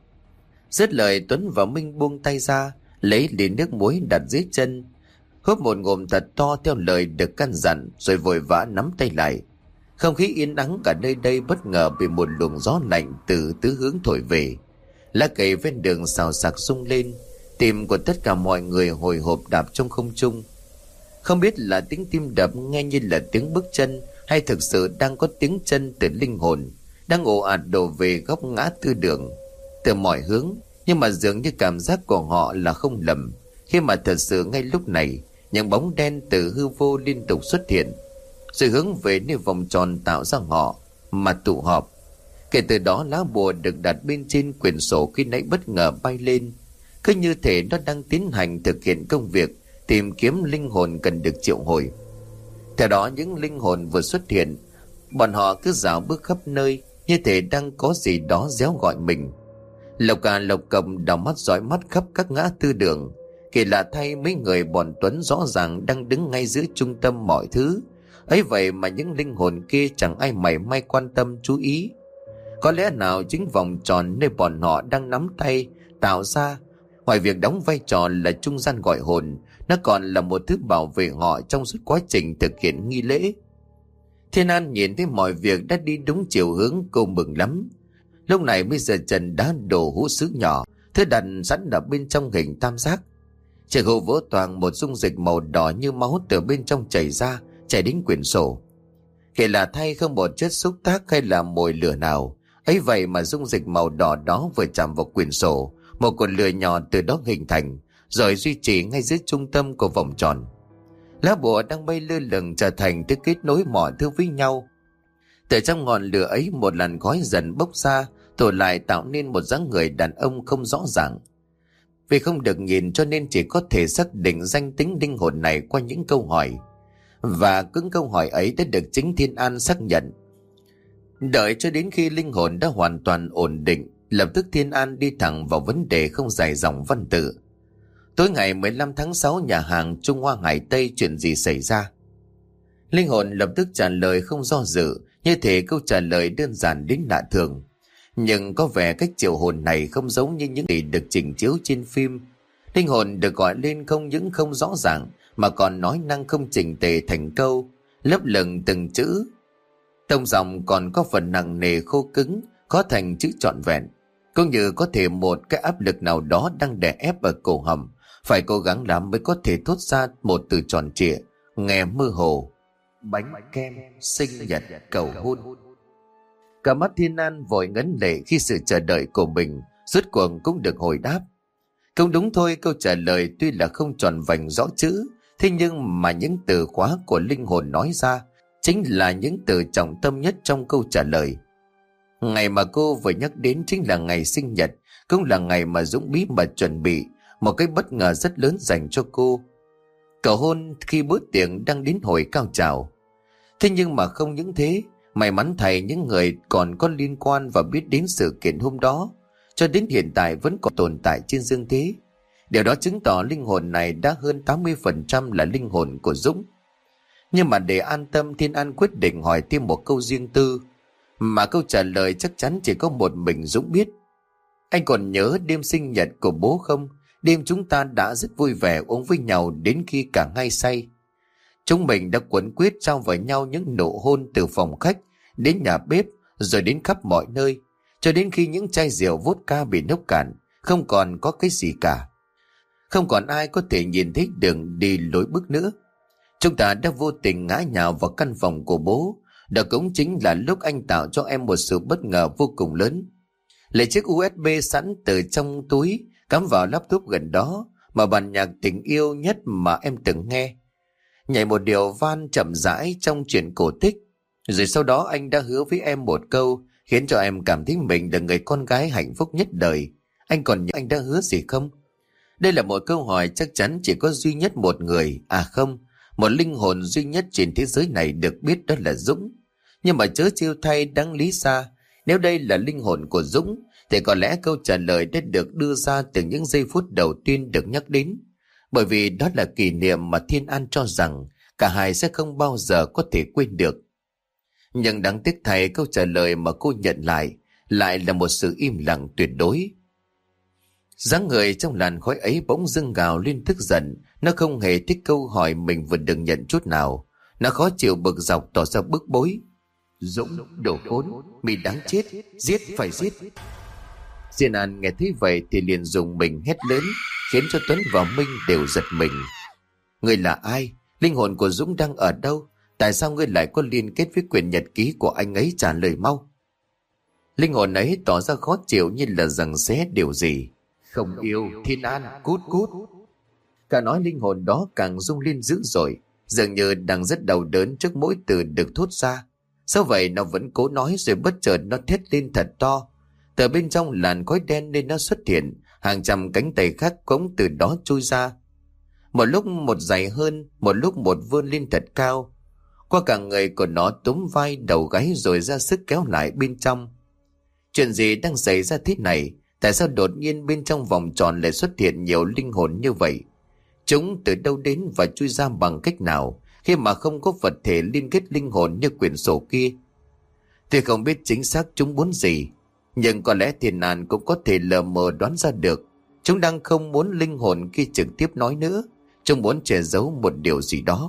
Dứt lời, Tuấn và Minh buông tay ra, lấy ly nước muối đặt dưới chân, húp một ngụm thật to theo lời được căn dặn, rồi vội vã nắm tay lại. Không khí yên ắng cả nơi đây bất ngờ bị một luồng gió lạnh từ tứ hướng thổi về. Lá cây ven đường xào xạc rung lên, tim của tất cả mọi người hồi hộp đạp trong không trung. Không biết là tiếng tim đập nghe như là tiếng bước chân, hay thực sự đang có tiếng chân từ linh hồn đang ồ ạt đổ về góc ngã tư đường từ mọi hướng. Nhưng mà dường như cảm giác của họ là không lầm, khi mà thật sự ngay lúc này những bóng đen từ hư vô liên tục xuất hiện, rồi hướng về nơi vòng tròn tạo ra họ mà tụ họp. Kể từ đó, lá bùa được đặt bên trên quyển sổ khi nãy bất ngờ bay lên, cứ như thể nó đang tiến hành thực hiện công việc tìm kiếm linh hồn cần được triệu hồi. Theo đó, những linh hồn vừa xuất hiện, bọn họ cứ dạo bước khắp nơi, như thể đang có gì đó réo gọi mình. Lộc Cả Lộc Cầm đảo mắt dõi mắt khắp các ngã tư đường. Kỳ lạ thay, mấy người bọn Tuấn rõ ràng đang đứng ngay giữa trung tâm mọi thứ. Ấy vậy mà những linh hồn kia chẳng ai mảy may quan tâm chú ý. Có lẽ nào chính vòng tròn nơi bọn họ đang nắm tay tạo ra, ngoài việc đóng vai trò là trung gian gọi hồn, nó còn là một thứ bảo vệ họ trong suốt quá trình thực hiện nghi lễ. Thiên An nhìn thấy mọi việc đã đi đúng chiều hướng, cô mừng lắm. Lúc này bây giờ Trần đã đổ hũ sứ nhỏ, thứ đặt sẵn ở bên trong hình tam giác. Chiếc hũ vỡ toang, một dung dịch màu đỏ như máu từ bên trong chảy ra, chảy đến quyển sổ. Kể là thay, không một chất xúc tác hay là mồi lửa nào. Ấy vậy mà dung dịch màu đỏ đó vừa chạm vào quyển sổ, một cột lửa nhỏ từ đó hình thành, rồi duy trì ngay dưới trung tâm của vòng tròn. Lá bùa đang bay lơ lửng trở thành thứ kết nối mọi thứ với nhau. Từ trong ngọn lửa ấy, một làn khói dần bốc ra, thổi lại tạo nên một dáng người đàn ông không rõ ràng. Vì không được nhìn cho nên chỉ có thể xác định danh tính linh hồn này qua những câu hỏi. Và những câu hỏi ấy đã được chính Thiên An xác nhận. Đợi cho đến khi linh hồn đã hoàn toàn ổn định, lập tức Thiên An đi thẳng vào vấn đề không dài dòng văn tự. Tối ngày 15 tháng 6, nhà hàng Trung Hoa Hải Tây, chuyện gì xảy ra? Linh hồn lập tức trả lời không do dự, như thể câu trả lời đơn giản đến lạ thường. Nhưng có vẻ cách triệu hồn này không giống như những gì được trình chiếu trên phim. Linh hồn được gọi lên không những không rõ ràng, mà còn nói năng không chỉnh tề thành câu, lấp lửng từng chữ. Tông giọng còn có phần nặng nề khô cứng, khó thành chữ trọn vẹn. Cũng như có thể một cái áp lực nào đó đang đè ép ở cổ họng, phải cố gắng lắm mới có thể thốt ra một từ tròn trịa, nghe mơ hồ. Bánh kem sinh nhật cầu hôn. Cả mắt Thiên An vội ngấn lệ khi sự chờ đợi của mình rốt cuộc cũng được hồi đáp. Không đúng thôi, câu trả lời tuy là không tròn vành rõ chữ, thế nhưng mà những từ khóa của linh hồn nói ra chính là những từ trọng tâm nhất trong câu trả lời. Ngày mà cô vừa nhắc đến chính là ngày sinh nhật, cũng là ngày mà Dũng bí mật chuẩn bị một cái bất ngờ rất lớn dành cho cô. Cầu hôn khi bữa tiệc đang đến hồi cao trào. Thế nhưng mà không những thế, may mắn thay những người còn có liên quan và biết đến sự kiện hôm đó cho đến hiện tại vẫn còn tồn tại trên dương thế. Điều đó chứng tỏ linh hồn này đã hơn 80% là linh hồn của Dũng. Nhưng mà để an tâm, Thiên An quyết định hỏi thêm một câu riêng tư, mà câu trả lời chắc chắn chỉ có một mình Dũng biết. Anh còn nhớ đêm sinh nhật của bố không? Đêm chúng ta đã rất vui vẻ uống với nhau đến khi cả hai say. Chúng mình đã quấn quýt trao vào nhau những nụ hôn từ phòng khách đến nhà bếp, rồi đến khắp mọi nơi, cho đến khi những chai rượu vodka bị nốc cạn, không còn có cái gì cả. Không còn ai có thể nhìn thấy đường đi lối bước nữa. Chúng ta đã vô tình ngã nhào vào căn phòng của bố. Đó cũng chính là lúc anh tạo cho em một sự bất ngờ vô cùng lớn. Lấy chiếc USB sẵn từ trong túi cắm vào laptop gần đó, mà bản nhạc tình yêu nhất mà em từng nghe. nhảy một điệu van chậm rãi trong chuyện cổ tích. Rồi sau đó anh đã hứa với em một câu khiến cho em cảm thấy mình là người con gái hạnh phúc nhất đời. Anh còn nhớ anh đã hứa gì không? Đây là một câu hỏi chắc chắn chỉ có duy nhất một người, à không, một linh hồn duy nhất trên thế giới này được biết, đó là Dũng. Nhưng mà chớ trêu thay đáng lý ra, nếu đây là linh hồn của Dũng thì có lẽ câu trả lời đã được đưa ra từ những giây phút đầu tiên được nhắc đến. Bởi vì đó là kỷ niệm mà Thiên An cho rằng cả hai sẽ không bao giờ có thể quên được. Nhưng đáng tiếc thay, câu trả lời mà cô nhận lại là một sự im lặng tuyệt đối. Dáng người trong làn khói ấy bỗng dưng gào lên tức giận. Nó không hề thích câu hỏi mình vừa được nhận chút nào. Nó khó chịu bực dọc tỏ ra bức bối. Dũng, đồ khốn, mày đáng chết, giết phải giết. Diên An nghe thấy vậy thì liền dùng mình hét lớn, khiến cho Tuấn và Minh đều giật mình. Ngươi là ai? Linh hồn của Dũng đang ở đâu? Tại sao ngươi lại có liên kết với quyển nhật ký của anh ấy? Trả lời mau. Linh hồn ấy tỏ ra khó chịu như là giằng xé điều gì. Không yêu, Thiên An, cút cút. Cả nói linh hồn đó càng rung lên dữ dội, dường như đang rất đau đớn trước mỗi từ được thốt ra. Sao vậy nó vẫn cố nói, rồi bất chợt nó thét lên thật to. Từ bên trong làn khói đen nên nó xuất hiện hàng trăm cánh tay khác cũng từ đó chui ra. Một lúc một dày hơn, một lúc một vươn lên thật cao. Qua cả người của nó túm vai đầu gáy rồi ra sức kéo lại bên trong. Chuyện gì đang xảy ra thế này? Tại sao đột nhiên bên trong vòng tròn lại xuất hiện nhiều linh hồn như vậy? Chúng từ đâu đến và chui ra bằng cách nào khi mà không có vật thể liên kết linh hồn như quyển sổ kia? Tôi không biết chính xác chúng muốn gì, nhưng có lẽ Thiên An cũng có thể lờ mờ đoán ra được. Chúng đang không muốn linh hồn kia trực tiếp nói nữa. Chúng muốn che giấu một điều gì đó.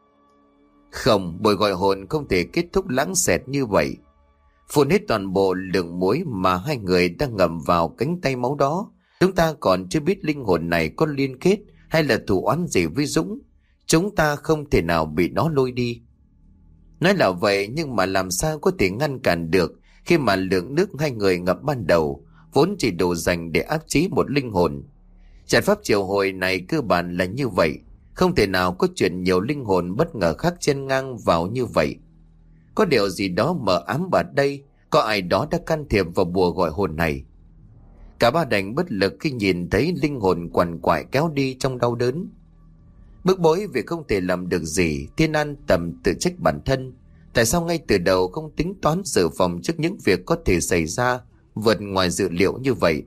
Không, buổi gọi hồn không thể kết thúc lãng xẹt như vậy. Phun hết toàn bộ lượng muối mà hai người đang ngậm vào cánh tay máu đó. Chúng ta còn chưa biết linh hồn này có liên kết hay là thù oán gì với Dũng. Chúng ta không thể nào bị nó lôi đi. Nói là vậy, nhưng mà làm sao có thể ngăn cản được khi mà lượng nước hai người ngậm ban đầu vốn chỉ đủ dành để áp chế một linh hồn. Trận pháp triệu hồi này cơ bản là như vậy. Không thể nào có chuyện nhiều linh hồn bất ngờ khác chen ngang vào như vậy. Có điều gì đó mờ ám ở đây. Có ai đó đã can thiệp vào bùa gọi hồn này. Cả ba đành bất lực khi nhìn thấy linh hồn quằn quại kéo đi trong đau đớn. Bức bối vì không thể làm được gì, Thiên An tầm tự trách bản thân. Tại sao ngay từ đầu không tính toán dự phòng trước những việc có thể xảy ra vượt ngoài dự liệu như vậy?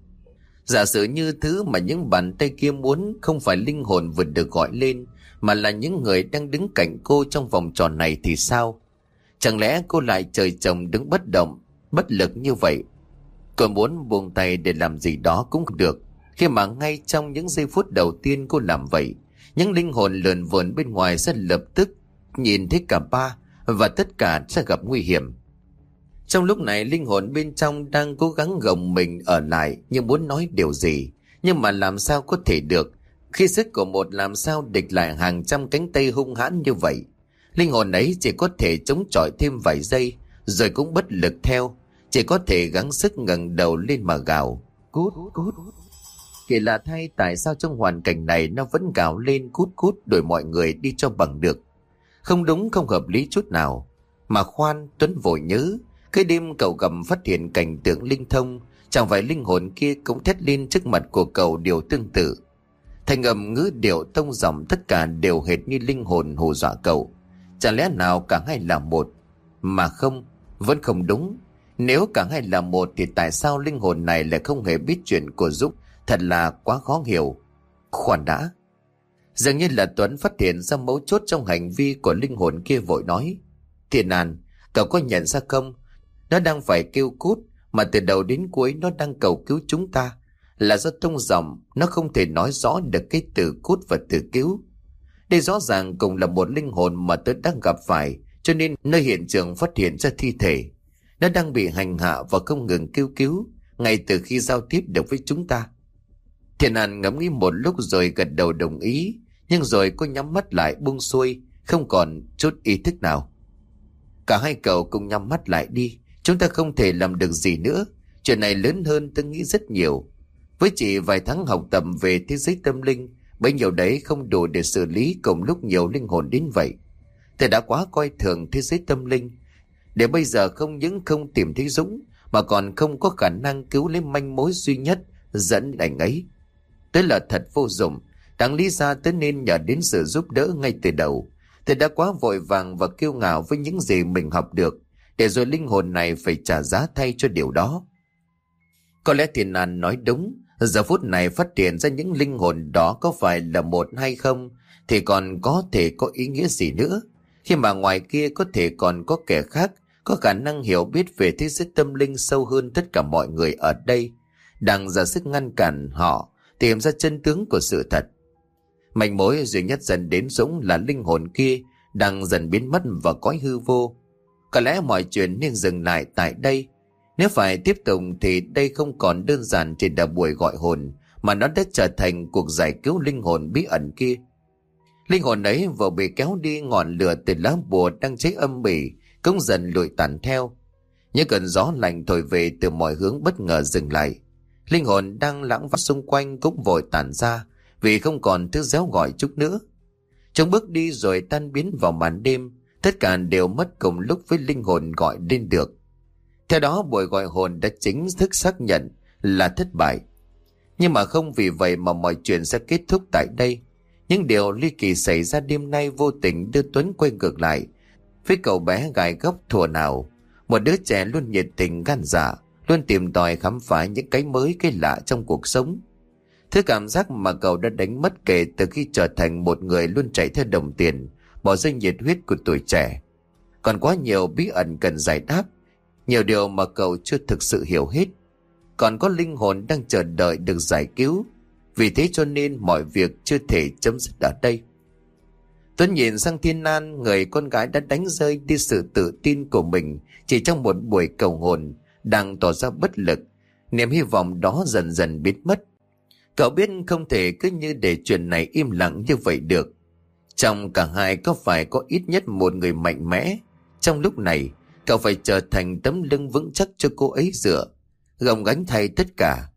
Giả sử như thứ mà những bàn tay kia muốn không phải linh hồn vừa được gọi lên, mà là những người đang đứng cạnh cô trong vòng tròn này thì sao? Chẳng lẽ cô lại trời trồng đứng bất động, bất lực như vậy? Cô muốn buông tay để làm gì đó cũng được, khi mà ngay trong những giây phút đầu tiên cô làm vậy, những linh hồn lượn vườn bên ngoài sẽ lập tức nhìn thấy cả ba và tất cả sẽ gặp nguy hiểm. Trong lúc này linh hồn bên trong đang cố gắng gồng mình ở lại như muốn nói điều gì, nhưng mà làm sao có thể được khi sức của một làm sao địch lại hàng trăm cánh tay hung hãn như vậy. Linh hồn ấy chỉ có thể chống chọi thêm vài giây rồi cũng bất lực theo, chỉ có thể gắng sức ngẩng đầu lên mà gào cút cút. Kỳ lạ thay, tại sao trong hoàn cảnh này nó vẫn gào lên cút cút đuổi mọi người đi cho bằng được? Không đúng, không hợp lý chút nào. Mà khoan, Tuấn vội nhớ, cái đêm cậu gặp phát hiện cảnh tượng linh thông, chẳng phải linh hồn kia cũng thét lên trước mặt của cậu điều tương tự. Thành âm ngữ điệu tông dòng tất cả đều hệt như linh hồn hù dọa cậu. Chẳng lẽ nào cả hai là một? Mà không, vẫn không đúng. Nếu cả hai là một thì tại sao linh hồn này lại không hề biết chuyện của Dũng? Thật là quá khó hiểu. Khoan đã. Dường như là Tuấn phát hiện ra mấu chốt trong hành vi của linh hồn kia, vội nói: Thiên An, cậu có nhận ra không? Nó đang phải kêu cút, mà từ đầu đến cuối nó đang cầu cứu chúng ta. Là do tông giọng nó không thể nói rõ được cái từ cút và từ cứu. Đây rõ ràng cũng là một linh hồn mà tớ đang gặp phải, cho nên nơi hiện trường phát hiện ra thi thể. Nó đang bị hành hạ và không ngừng kêu cứu ngay từ khi giao tiếp được với chúng ta. Thiên An ngẫm nghĩ một lúc rồi gật đầu đồng ý, nhưng rồi cô nhắm mắt lại buông xuôi, không còn chút ý thức nào. Cả hai cậu cùng nhắm mắt lại đi, chúng ta không thể làm được gì nữa. Chuyện này lớn hơn tôi nghĩ rất nhiều. Với chỉ vài tháng học tập về thế giới tâm linh Bấy nhiêu đấy không đủ để xử lý cùng lúc nhiều linh hồn đến vậy. Thầy đã quá coi thường thế giới tâm linh, để bây giờ không những không tìm thấy Dũng mà còn không có khả năng cứu lấy manh mối duy nhất dẫn anh ấy. Thế là thật vô dụng. Đáng lý ra tớ nên nhờ đến sự giúp đỡ ngay từ đầu. Thầy đã quá vội vàng và kiêu ngạo với những gì mình học được, để rồi linh hồn này phải trả giá thay cho điều đó. Có lẽ Thiên An nói đúng. Giờ phút này phát hiện ra những linh hồn đó có phải là một hay không thì còn có thể có ý nghĩa gì nữa, khi mà ngoài kia có thể còn có kẻ khác có khả năng hiểu biết về thế giới tâm linh sâu hơn tất cả mọi người ở đây, đang ra sức ngăn cản họ tìm ra chân tướng của sự thật. Manh mối duy nhất dần đến Dũng là linh hồn kia đang dần biến mất vào cõi hư vô. Có lẽ mọi chuyện nên dừng lại tại đây. Nếu phải tiếp tục thì đây không còn đơn giản chỉ là buổi gọi hồn, mà nó đã trở thành cuộc giải cứu linh hồn bí ẩn kia. Linh hồn ấy vừa bị kéo đi, ngọn lửa từ lá bùa đang cháy âm ỉ cũng dần lụi tàn theo. Những cơn gió lạnh thổi về từ mọi hướng bất ngờ dừng lại. Linh hồn đang lãng vắt xung quanh cũng vội tản ra, vì không còn thứ réo gọi chút nữa. Chúng bước đi rồi tan biến vào màn đêm, tất cả đều mất cùng lúc với linh hồn gọi lên được. Theo đó buổi gọi hồn đã chính thức xác nhận là thất bại. Nhưng mà không vì vậy mà mọi chuyện sẽ kết thúc tại đây. Những điều ly kỳ xảy ra đêm nay vô tình đưa Tuấn quay ngược lại với cậu bé gai góc thuở nào. Một đứa trẻ luôn nhiệt tình gan dạ, luôn tìm tòi khám phá những cái mới cái lạ trong cuộc sống. Thứ cảm giác mà cậu đã đánh mất kể từ khi trở thành một người luôn chạy theo đồng tiền, bỏ rơi nhiệt huyết của tuổi trẻ. Còn quá nhiều bí ẩn cần giải đáp, nhiều điều mà cậu chưa thực sự hiểu hết. Còn có linh hồn đang chờ đợi được giải cứu. Vì thế cho nên mọi việc chưa thể chấm dứt ở đây. Tuấn nhìn sang Thiên An, người con gái đã đánh rơi đi sự tự tin của mình chỉ trong một buổi cầu hồn, đang tỏ ra bất lực. Niềm hy vọng đó dần dần biến mất. Cậu biết không thể cứ như để chuyện này im lặng như vậy được. Trong cả hai có phải có ít nhất một người mạnh mẽ. Trong lúc này cậu phải trở thành tấm lưng vững chắc cho cô ấy dựa, gồng gánh thay tất cả.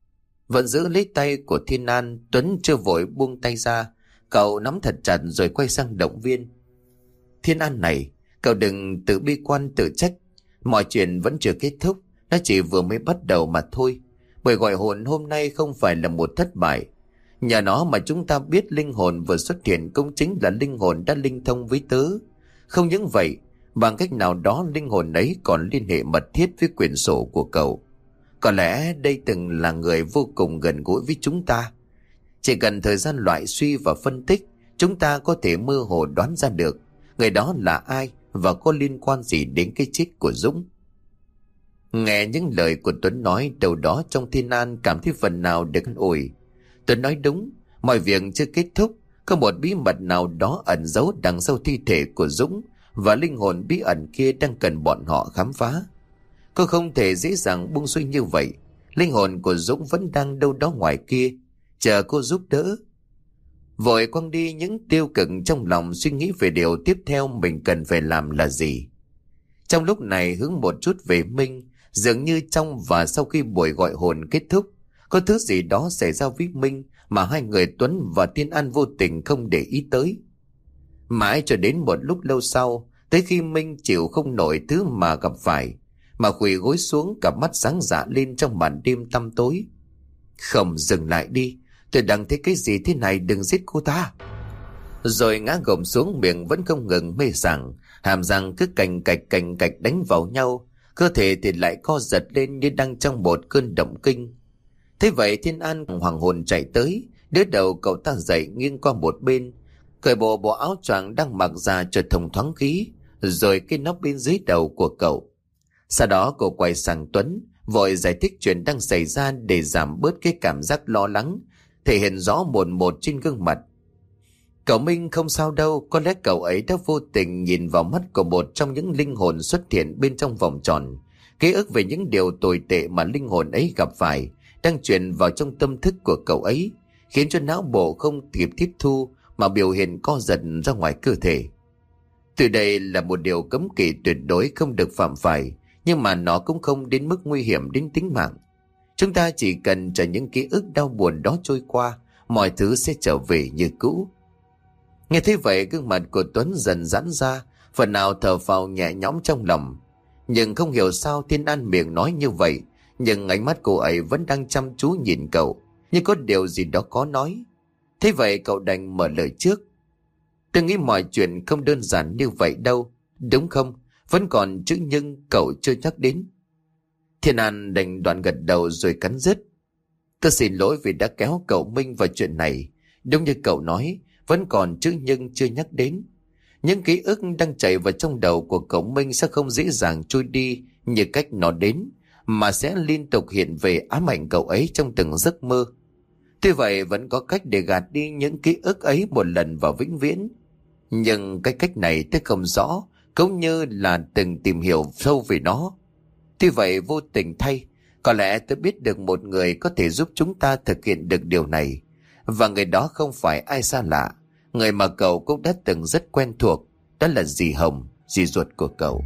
Vẫn giữ lấy tay của Thiên An, Tuấn chưa vội buông tay ra. Cậu nắm thật chặt rồi quay sang động viên. Thiên An này, cậu đừng tự bi quan tự trách. Mọi chuyện vẫn chưa kết thúc, nó chỉ vừa mới bắt đầu mà thôi. Bởi gọi hồn hôm nay không phải là một thất bại. Nhờ nó mà chúng ta biết linh hồn vừa xuất hiện cũng chính là linh hồn đã linh thông với tớ. Không những vậy, bằng cách nào đó linh hồn ấy còn liên hệ mật thiết với quyển sổ của cậu. Có lẽ đây từng là người vô cùng gần gũi với chúng ta. Chỉ cần thời gian loại suy và phân tích, chúng ta có thể mơ hồ đoán ra được người đó là ai và có liên quan gì đến cái chết của Dũng. Nghe những lời của Tuấn nói, đầu đó trong Thiên An cảm thấy phần nào được an ủi. Tuấn nói đúng, mọi việc chưa kết thúc. Có một bí mật nào đó ẩn giấu đằng sau thi thể của Dũng, và linh hồn bí ẩn kia đang cần bọn họ khám phá. Cô không thể dễ dàng buông xuôi như vậy. Linh hồn của Dũng vẫn đang đâu đó ngoài kia, chờ cô giúp đỡ. Vội quăng đi những tiêu cực trong lòng, suy nghĩ về điều tiếp theo mình cần phải làm là gì. Trong lúc này hướng một chút về Minh, dường như trong và sau khi buổi gọi hồn kết thúc, có thứ gì đó xảy ra với Minh mà hai người Tuấn và Thiên An vô tình không để ý tới. Mãi cho đến một lúc lâu sau, tới khi Minh chịu không nổi thứ mà gặp phải, mà quỳ gối xuống, cặp mắt sáng dạ lên trong màn đêm tăm tối. Không, dừng lại đi, tôi đang thấy cái gì thế này, đừng giết cô ta. Rồi ngã gồng xuống, miệng vẫn không ngừng mê sảng, hàm răng cứ cành cạch đánh vào nhau, cơ thể thì lại co giật lên như đang trong một cơn động kinh. Thế vậy Thiên An hoàng hồn chạy tới, đỡ đầu cậu ta dậy nghiêng qua một bên, cởi bộ áo choàng đang mặc ra cho thông thoáng khí, rồi cái nắp bên dưới đầu của cậu. Sau đó cô quay sang Tuấn, vội giải thích chuyện đang xảy ra để giảm bớt cái cảm giác lo lắng thể hiện rõ một trên gương mặt. Cậu Minh không sao đâu, có lẽ cậu ấy đã vô tình nhìn vào mắt của một trong những linh hồn xuất hiện bên trong vòng tròn. Ký ức về những điều tồi tệ mà linh hồn ấy gặp phải đang truyền vào trong tâm thức của cậu ấy, khiến cho não bộ không kịp tiếp thu mà biểu hiện co giật ra ngoài cơ thể. Từ đây là một điều cấm kỵ tuyệt đối không được phạm phải, nhưng mà nó cũng không đến mức nguy hiểm đến tính mạng. Chúng ta chỉ cần chờ những ký ức đau buồn đó trôi qua mọi thứ sẽ trở về như cũ. Nghe thấy vậy, gương mặt của Tuấn dần giãn ra, phần nào thở phào nhẹ nhõm trong lòng. Nhưng không hiểu sao Thiên An miệng nói như vậy, nhưng ánh mắt cô ấy vẫn đang chăm chú nhìn cậu, như có điều gì đó có nói. Thế vậy cậu đành mở lời trước. Tôi nghĩ mọi chuyện không đơn giản như vậy đâu, đúng không? Vẫn còn chữ nhưng cậu chưa nhắc đến. Thiên An đành đoạn gật đầu rồi cắn rứt. Tôi xin lỗi vì đã kéo cậu Minh vào chuyện này. Đúng như cậu nói, vẫn còn chữ nhưng chưa nhắc đến. Những ký ức đang chảy vào trong đầu của cậu Minh sẽ không dễ dàng trôi đi như cách nó đến, mà sẽ liên tục hiện về ám ảnh cậu ấy trong từng giấc mơ. Tuy vậy vẫn có cách để gạt đi những ký ức ấy một lần và vĩnh viễn. Nhưng cái cách này tôi không rõ, cũng như là từng tìm hiểu sâu về nó. Tuy vậy vô tình thay, có lẽ tôi biết được một người có thể giúp chúng ta thực hiện được điều này. Và người đó không phải ai xa lạ, người mà cậu cũng đã từng rất quen thuộc. Đó là dì Hồng, dì ruột của cậu.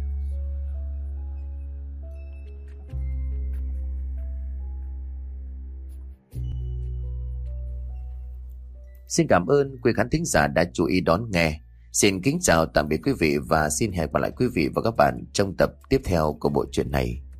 Xin cảm ơn quý khán thính giả đã chú ý đón nghe. Xin kính chào tạm biệt quý vị và xin hẹn gặp lại quý vị và các bạn trong tập tiếp theo của bộ truyện này.